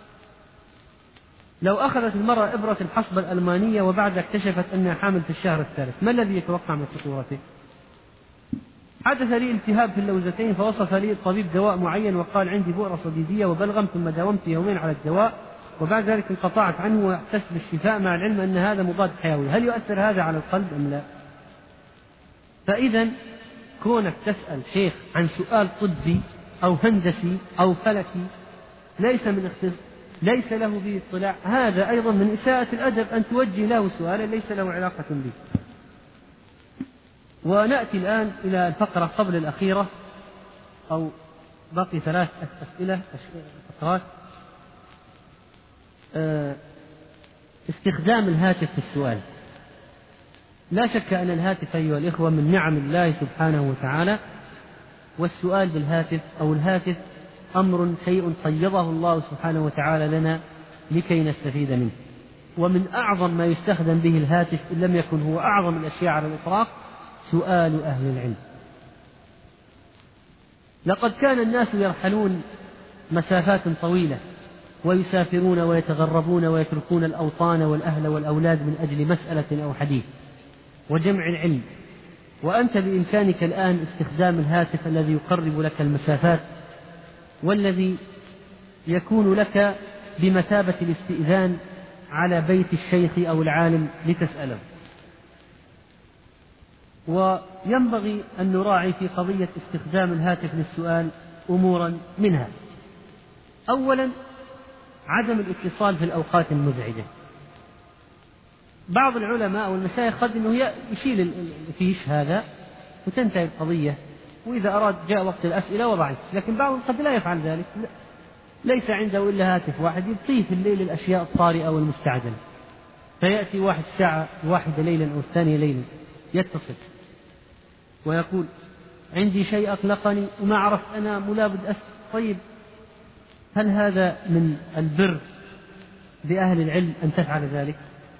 لو أخذت المرأة إبرة الحصبة الألمانية وبعد اكتشفت أنها حامل في الشهر الثالث، ما الذي يتوقع من خطورته؟ حدث لي التهاب في اللوزتين، فوصف لي الطبيب دواء معين وقال عندي بؤرة صديدية وبلغم، ثم داومت يومين على الدواء وبعد ذلك انقطعت عنه واحتسب بالشفاء مع العلم أن هذا مضاد حيوي، هل يؤثر هذا على القلب أم لا؟ فإذا كونك تسأل شيخ عن سؤال طبي أو هندسي أو فلكي ليس له به اطلاع، هذا أيضا من إساءة الأدب أن توجه له سؤالا ليس له علاقة به. ونأتي الآن إلى الفقرة قبل الأخيرة، أو باقي 3 أسئلة فقرات. استخدام الهاتف في السؤال. لا شك أن الهاتف أيها الإخوة من نعم الله سبحانه وتعالى، والسؤال بالهاتف أو الهاتف أمر شيء قيضه الله سبحانه وتعالى لنا لكي نستفيد منه. ومن أعظم ما يستخدم به الهاتف إن لم يكن هو أعظم الأشياء على الإطلاق سؤال أهل العلم. لقد كان الناس يرحلون مسافات طويلة ويسافرون ويتغربون ويتركون الأوطان والأهل والأولاد من أجل مسألة أو حديث وجمع العلم، وأنت بإمكانك الآن استخدام الهاتف الذي يقرب لك المسافات والذي يكون لك بمثابة الاستئذان على بيت الشيخ أو العالم لتسأله. وينبغي أن نراعي في قضية استخدام الهاتف للسؤال أمورا منها: أولا عدم الاتصال في الأوقات المزعجة. بعض العلماء والمشايخ قد أنه يشيل الفيش هذا وتنتهي القضية، وإذا أراد جاء وقت الأسئلة وضعه، لكن بعضهم قد لا يفعل ذلك، ليس عنده إلا هاتف واحد يبقيه في الليل الأشياء الطارئة والمستعجلة، فيأتي واحد الساعة 1 ليلا أو 2 ليلا يتصل ويقول عندي شيء أقلقني وما عرفت أنا ملابد أسأل. طيب هل هذا من البر بأهل العلم أن تفعل ذلك؟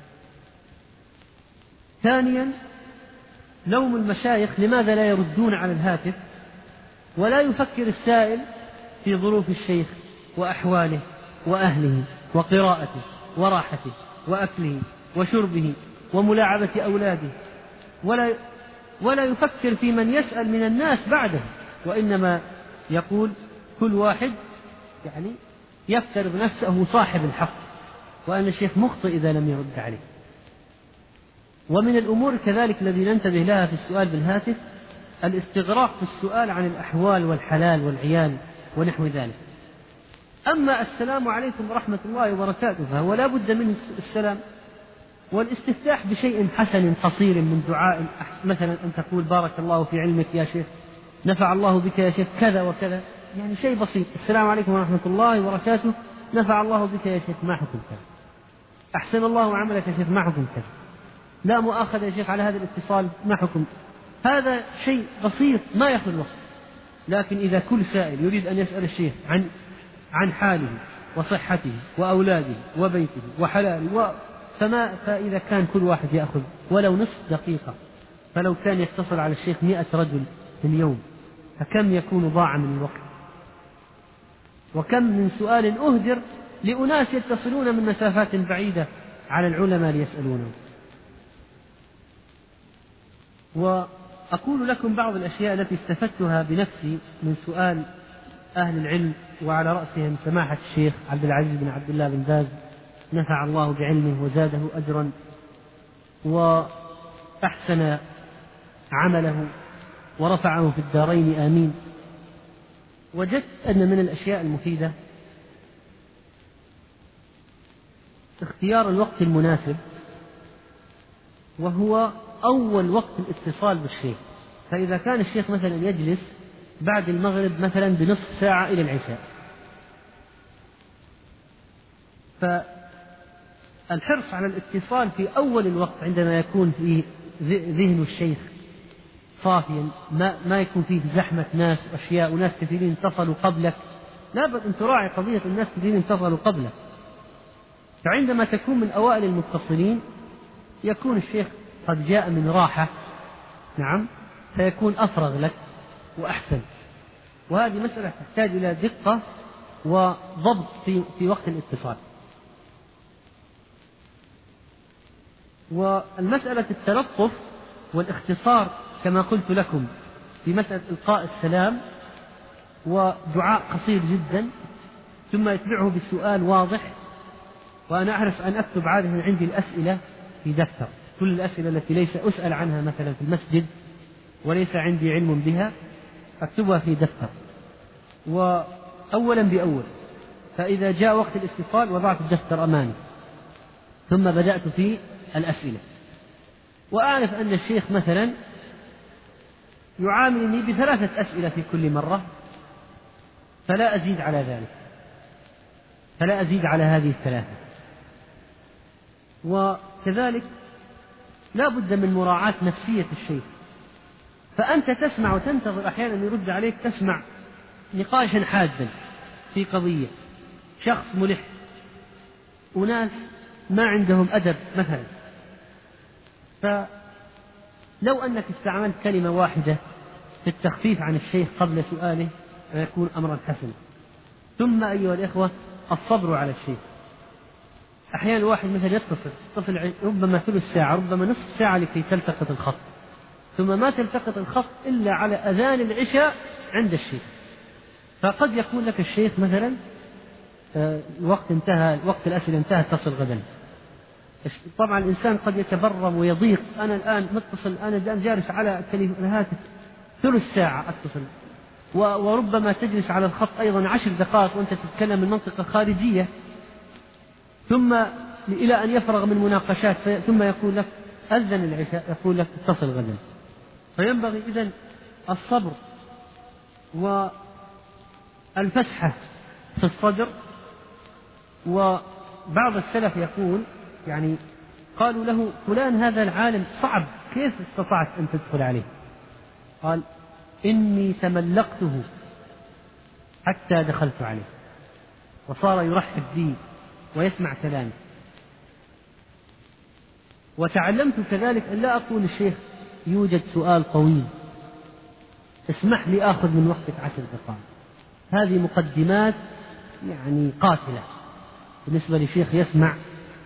ثانيا لوم المشايخ لماذا لا يردون على الهاتف، ولا يفكر السائل في ظروف الشيخ وأحواله وأهله وقراءته وراحته وأكله وشربه وملاعبة أولاده، ولا يفكر في من يسأل من الناس بعده، وإنما يقول كل واحد يعني يفترض نفسه صاحب الحق، وأن الشيخ مخطئ إذا لم يرد عليه. ومن الأمور كذلك الذي ننتبه لها في السؤال بالهاتف الاستغراق في السؤال عن الأحوال والحلال والعيال ونحو ذلك. أما السلام عليكم ورحمة الله وبركاته فهو لا بد من السلام، والاستفتاح بشيء حسن قصير من دعاء، مثلا أن تقول بارك الله في علمك يا شيخ، نفع الله بك يا شيخ كذا وكذا، يعني شيء بسيط. السلام عليكم ورحمة الله وبركاته، نفع الله بك يا شيخ، ما حكم كذا، أحسن الله عملك يا شيخ، ما حكم كذا، لا مؤاخذة يا شيخ على هذا الاتصال، ما حكم. هذا شيء بسيط ما يأخذ وقت. لكن إذا كل سائل يريد أن يسأل الشيخ عن حاله وصحته وأولاده وبيته وحلاله فإذا كان كل واحد يأخذ ولو نصف دقيقة، فلو كان يتصل على الشيخ 100 رجل في اليوم فكم يكون ضاع من الوقت، وكم من سؤال أهدر لأناس يتصلون من مسافات بعيدة على العلماء ليسألونه. وأقول لكم بعض الأشياء التي استفدتها بنفسي من سؤال أهل العلم، وعلى رأسهم سماحة الشيخ عبد العزيز بن عبد الله بن باز، نفع الله بعلمه وزاده أجرا وأحسن عمله ورفعه في الدارين آمين. وجدت أن من الأشياء المفيدة اختيار الوقت المناسب، وهو أول وقت الاتصال بالشيخ. فإذا كان الشيخ مثلا يجلس بعد المغرب مثلا بنصف ساعة إلى العشاء، فالحرص على الاتصال في أول الوقت عندما يكون فيه ذهن الشيخ صافيا، ما يكون فيه زحمة ناس أشياء وناس كثيرين اتصلوا قبلك، لابد أن تراعي قضية الناس كثيرين اتصلوا قبلك. فعندما تكون من أوائل المتصلين يكون الشيخ قد جاء من راحة، نعم، فيكون أفرغ لك وأحسن. وهذه مسألة تحتاج إلى دقة وضبط في وقت الاتصال. والمسألة التلطف والاختصار كما قلت لكم في مسألة إلقاء السلام ودعاء قصير جدا ثم يتبعه بسؤال واضح. وأنا أحرص أن أكتب عادة عندي الأسئلة في دفتر، كل الأسئلة التي ليس أسأل عنها مثلا في المسجد وليس عندي علم بها أكتبها في دفتر، وأولا بأول. فإذا جاء وقت الاتصال وضعت الدفتر أمامي ثم بدأت في الأسئلة، وأعرف أن الشيخ مثلا يعاملني ب3 أسئلة في كل مرة، فلا أزيد على ذلك، فلا أزيد على هذه 3. وكذلك لا بد من مراعاة نفسية الشيخ، فأنت تسمع وتنتظر أحيانا يرد عليك، تسمع نقاشا حادا في قضية، شخص ملح وناس ما عندهم أدب مثلا، فلو أنك استعملت كلمة واحدة في التخفيف عن الشيخ قبل سؤاله فيكون أمرا حسنا. ثم أيها الإخوة الصبر على الشيخ. أحيانا الواحد مثلا يتصل ربما ثلث ساعة ربما نصف ساعة لكي تلتقط الخط، ثم ما تلتقط الخط إلا على أذان العشاء عند الشيخ، فقد يقول لك الشيخ مثلا الوقت انتهى، وقت الأسئلة انتهى، اتصل غدا. طبعا الإنسان قد يتبرم ويضيق، أنا الآن متصل، أنا الآن جالس على الهاتف ثلث ساعة أتصل، وربما تجلس على الخط أيضا 10 دقائق وأنت تتكلم من منطقة خارجية، ثم إلى أن يفرغ من مناقشات ثم يقول لك أذن العشاء، يقول لك اتصل غدا. فينبغي إذن الصبر والفسحة في الصدر. وبعض السلف يقول يعني قالوا له فلان هذا العالم صعب، كيف استطعت أن تدخل عليه؟ قال إني تملقته حتى دخلت عليه وصار يرحب بي ويسمع كلامي. وتعلمت كذلك أن لا أقول للشيخ يوجد سؤال طويل، اسمح لي آخذ من وقتك 10 دقائق. هذه مقدمات يعني قاتلة بالنسبة لشيخ يسمع،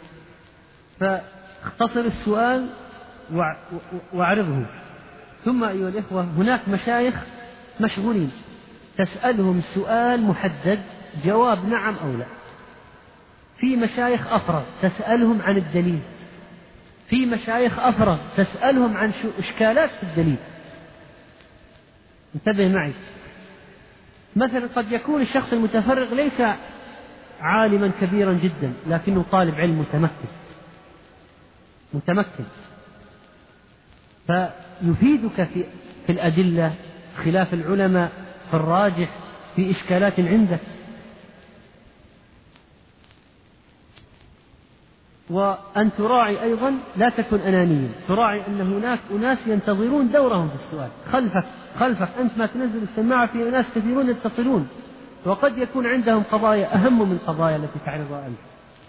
فاختصر السؤال واعرضه. ثم أيها الإخوة هناك مشايخ مشغولين، تسألهم سؤال محدد جواب نعم أو لا. في مشايخ أفرغ تسألهم عن الدليل، في مشايخ أفرغ تسألهم عن إشكالات في الدليل. انتبه معي، مثلا قد يكون الشخص المتفرغ ليس عالما كبيرا جدا لكنه طالب علم متمكن، فيفيدك في الأدلة خلاف العلماء في الراجح في إشكالات عندك. وأن تراعي أيضا لا تكن أنانيا، تراعي أن هناك أناس ينتظرون دورهم في السؤال خلفك أنت ما تنزل السماعة، في ناس كثيرون يتصلون وقد يكون عندهم قضايا أهم من القضايا التي تعرضها أنت.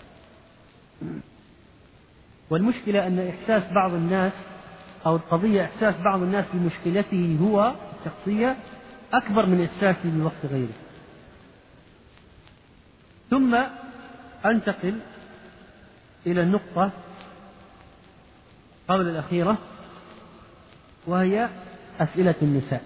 والمشكلة أن إحساس بعض الناس أو القضية إحساس بعض الناس بمشكلته هو الشخصية أكبر من إحساسه بوقت غيره. ثم أنتقل إلى النقطة قبل الأخيرة، وهي أسئلة النساء.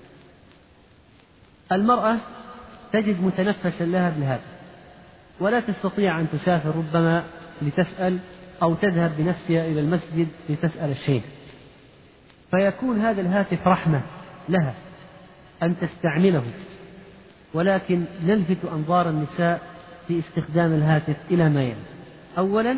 المرأة تجد متنفسا لها بالهاتف ولا تستطيع أن تسافر ربما لتسأل أو تذهب بنفسها إلى المسجد لتسأل الشيخ، فيكون هذا الهاتف رحمة لها أن تستعمله. ولكن نلفت أنظار النساء في استخدام الهاتف إلى ما يلي: أولا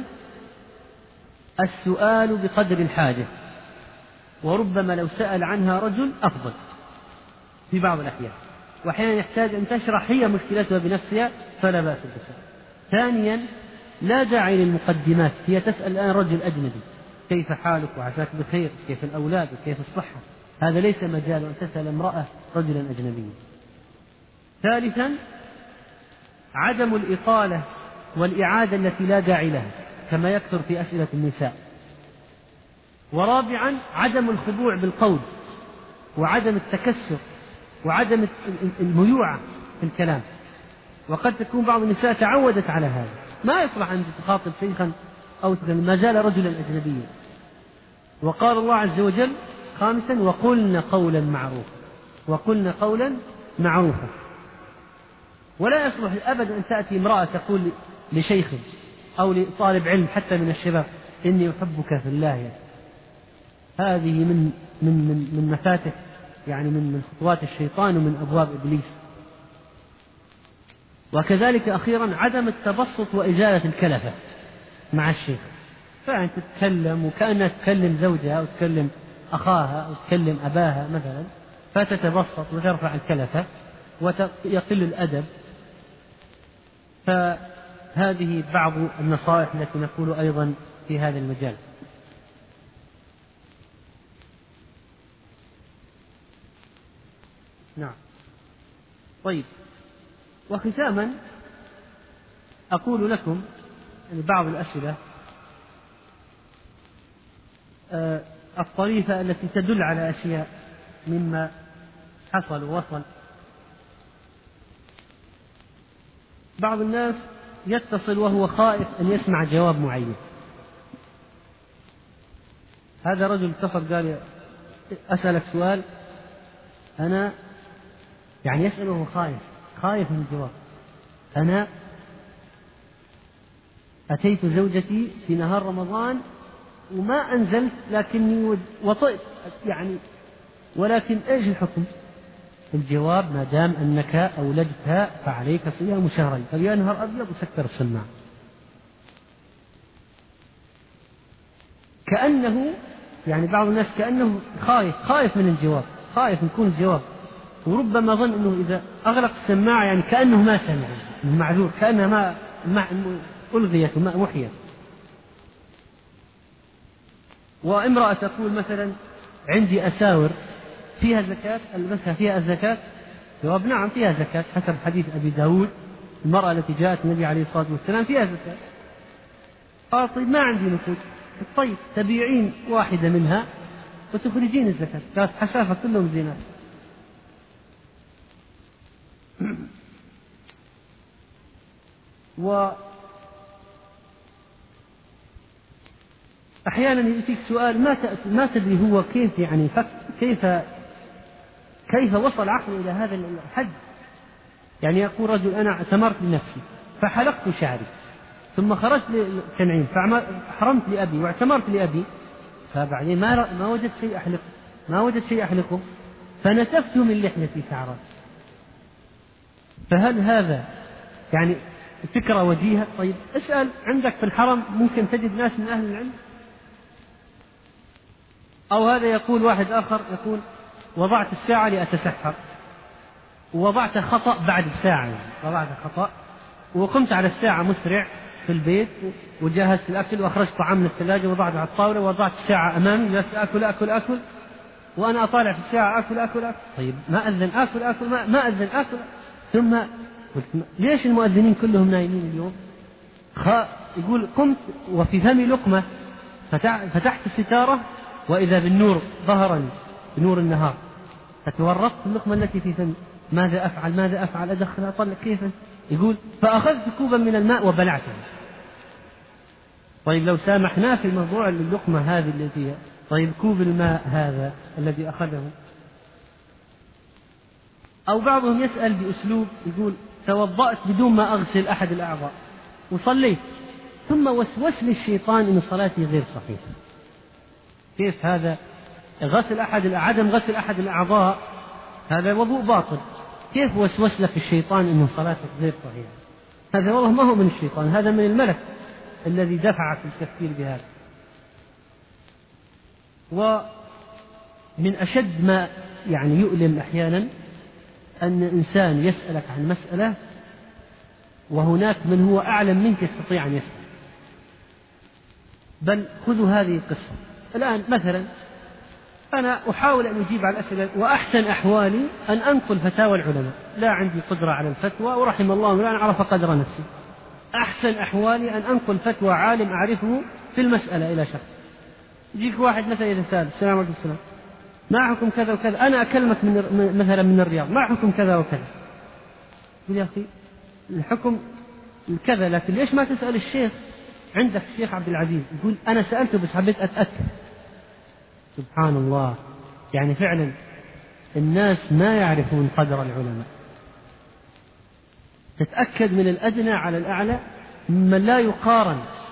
السؤال بقدر الحاجة، وربما لو سأل عنها رجل أفضل في بعض الأحيان، وأحيانا يحتاج أن تشرح هي مشكلتها بنفسها فلا بأس بالسؤال. ثانيا لا داعي للمقدمات، هي تسأل الآن رجل أجنبي كيف حالك وعساك بخير، كيف الأولاد وكيف الصحة، هذا ليس مجال أن تسأل امرأة رجلا أجنبيا. ثالثا عدم الإطالة والإعادة التي لا داعي لها كما يكثر في أسئلة النساء. ورابعا عدم الخضوع بالقول وعدم التكسر وعدم الميوعة في الكلام، وقد تكون بعض النساء تعودت على هذا، ما يصلح أن تخاطب شيخا أو ما زال رجلا أجنبيا. وقال الله عز وجل خامسا وقلن قولا معروفا. ولا يصلح أبدا أن تأتي امرأة تقول لشيخ أو لطالب علم حتى من الشباب إني أحبك في الله، هذه من مفاتح يعني من خطوات الشيطان ومن أبواب إبليس. وكذلك أخيرا عدم التبسط وإزالة الكلفة مع الشيخ، فأنت تتكلم وكأنها تكلم زوجها أو تكلم أخاها أو تكلم أباها مثلا، فتتبسط وترفع الكلفة ويقل الأدب. فهذه بعض النصائح التي نقول أيضا في هذا المجال. نعم. طيب، وختاما أقول لكم يعني بعض الأسئلة الطريفة التي تدل على أشياء مما حصل ووصل. بعض الناس يتصل وهو خائف أن يسمع جواب معين. هذا رجل اتصل قال أسألك سؤال، أنا يعني يسأله خايف من الجواب. أنا أتيت زوجتي في نهار رمضان وما أنزلت لكني وطئت يعني، ولكن إيش الحكم؟ الجواب ما دام أنك أولدتها فعليك صيام شهرين. قال يا نهار أبيض وسكر السماعة. كأنه يعني بعض الناس كأنه خايف من الجواب، خايف يكون الجواب، وربما ظن أنه إذا أغلق السماعة يعني كأنه ما سمع، أنه معذور، كأنها ما ألغيت وما محيت. وامرأة تقول مثلا عندي أساور فيها زكاة، ألبسها فيها الزكاة؟ جواب نعم فيها زكاة حسب حديث أبي داود، المرأة التي جاءت النبي عليه الصلاة والسلام فيها زكاة. قال طيب ما عندي نقود. طيب تبيعين واحدة منها وتخرجين الزكاة. قالت حشافة كلهم زينات. أحيانا يأتيك سؤال ما تدري هو كيف يعني كيف وصل عقله إلى هذا الحد. يعني يقول رجل أنا اعتمرت لنفسي فحلقت شعري، ثم خرجت للتنعيم فحرمت لأبي واعتمرت لأبي، فبعدين ما وجدت شيء أحلقه، ما وجدت شيء أحلقه فنتفت من لحيتي شعرا. فهل هذا يعني فكرة وجيهة؟ طيب اسأل عندك في الحرم ممكن تجد ناس من أهل العلم. أو هذا يقول واحد آخر يقول وضعت الساعة لأتسحر، ووضعت خطأ بعد الساعة، يعني وضعت خطأ وقمت على الساعة مسرع في البيت وجهزت الأكل وأخرجت طعام من الثلاجة ووضعته على الطاولة ووضعت الساعة أمامي جلست أكل وأنا أطالع في الساعة أكل. طيب ما أذن أكل ما أذن أكل. ثم قلت ليش المؤذنين كلهم نايمين اليوم؟ يقول قمت وفي فمي لقمة، فتحت الستارة وإذا بالنور ظهرني بنور النهار، فتورطت اللقمة التي في فمي. ماذا أفعل أدخل أطلع كيف؟ يقول فأخذت كوبا من الماء وبلعته. طيب لو سامحناه في موضوع اللقمة هذه التي، طيب كوب الماء هذا الذي أخذه. أو بعضهم يسأل بأسلوب يقول توضأت بدون ما أغسل أحد الأعضاء وصليت، ثم وسوس لي الشيطان إن صلاتي غير صحيحة. كيف هذا؟ عدم غسل أحد الأعضاء هذا وضوء باطل، كيف وسوس لك الشيطان إن صلاتك غير صحيحة؟ هذا والله ما هو من الشيطان، هذا من الملك الذي دفعك التفكير بهذا. ومن أشد ما يعني يؤلم أحيانا أن إنسان يسألك عن مسألة وهناك من هو أعلم منك يستطيع أن يسأل. بل خذوا هذه القصة الآن مثلا، أنا أحاول أن أجيب على الأسئلة وأحسن أحوالي أن أنقل فتاوى العلماء، لا عندي قدرة على الفتوى ورحم الله الآن عرف قدر نفسي. أحسن أحوالي أن أنقل فتوى عالم أعرفه في المسألة إلى شخص. يجيك واحد مثلا يتساءل السلام عليكم السلام ما حكم كذا وكذا، أنا أكلمك مثلا من الرياض ما حكم كذا وكذا. يقول يا أخي الحكم كذا، لكن ليش ما تسأل الشيخ؟ عندك الشيخ عبد العزيز يقول أنا سألته بس حبيت أتأكد. سبحان الله، يعني فعلا الناس ما يعرفون قدر العلماء. تتأكد من الأدنى على الأعلى، من لا يقارن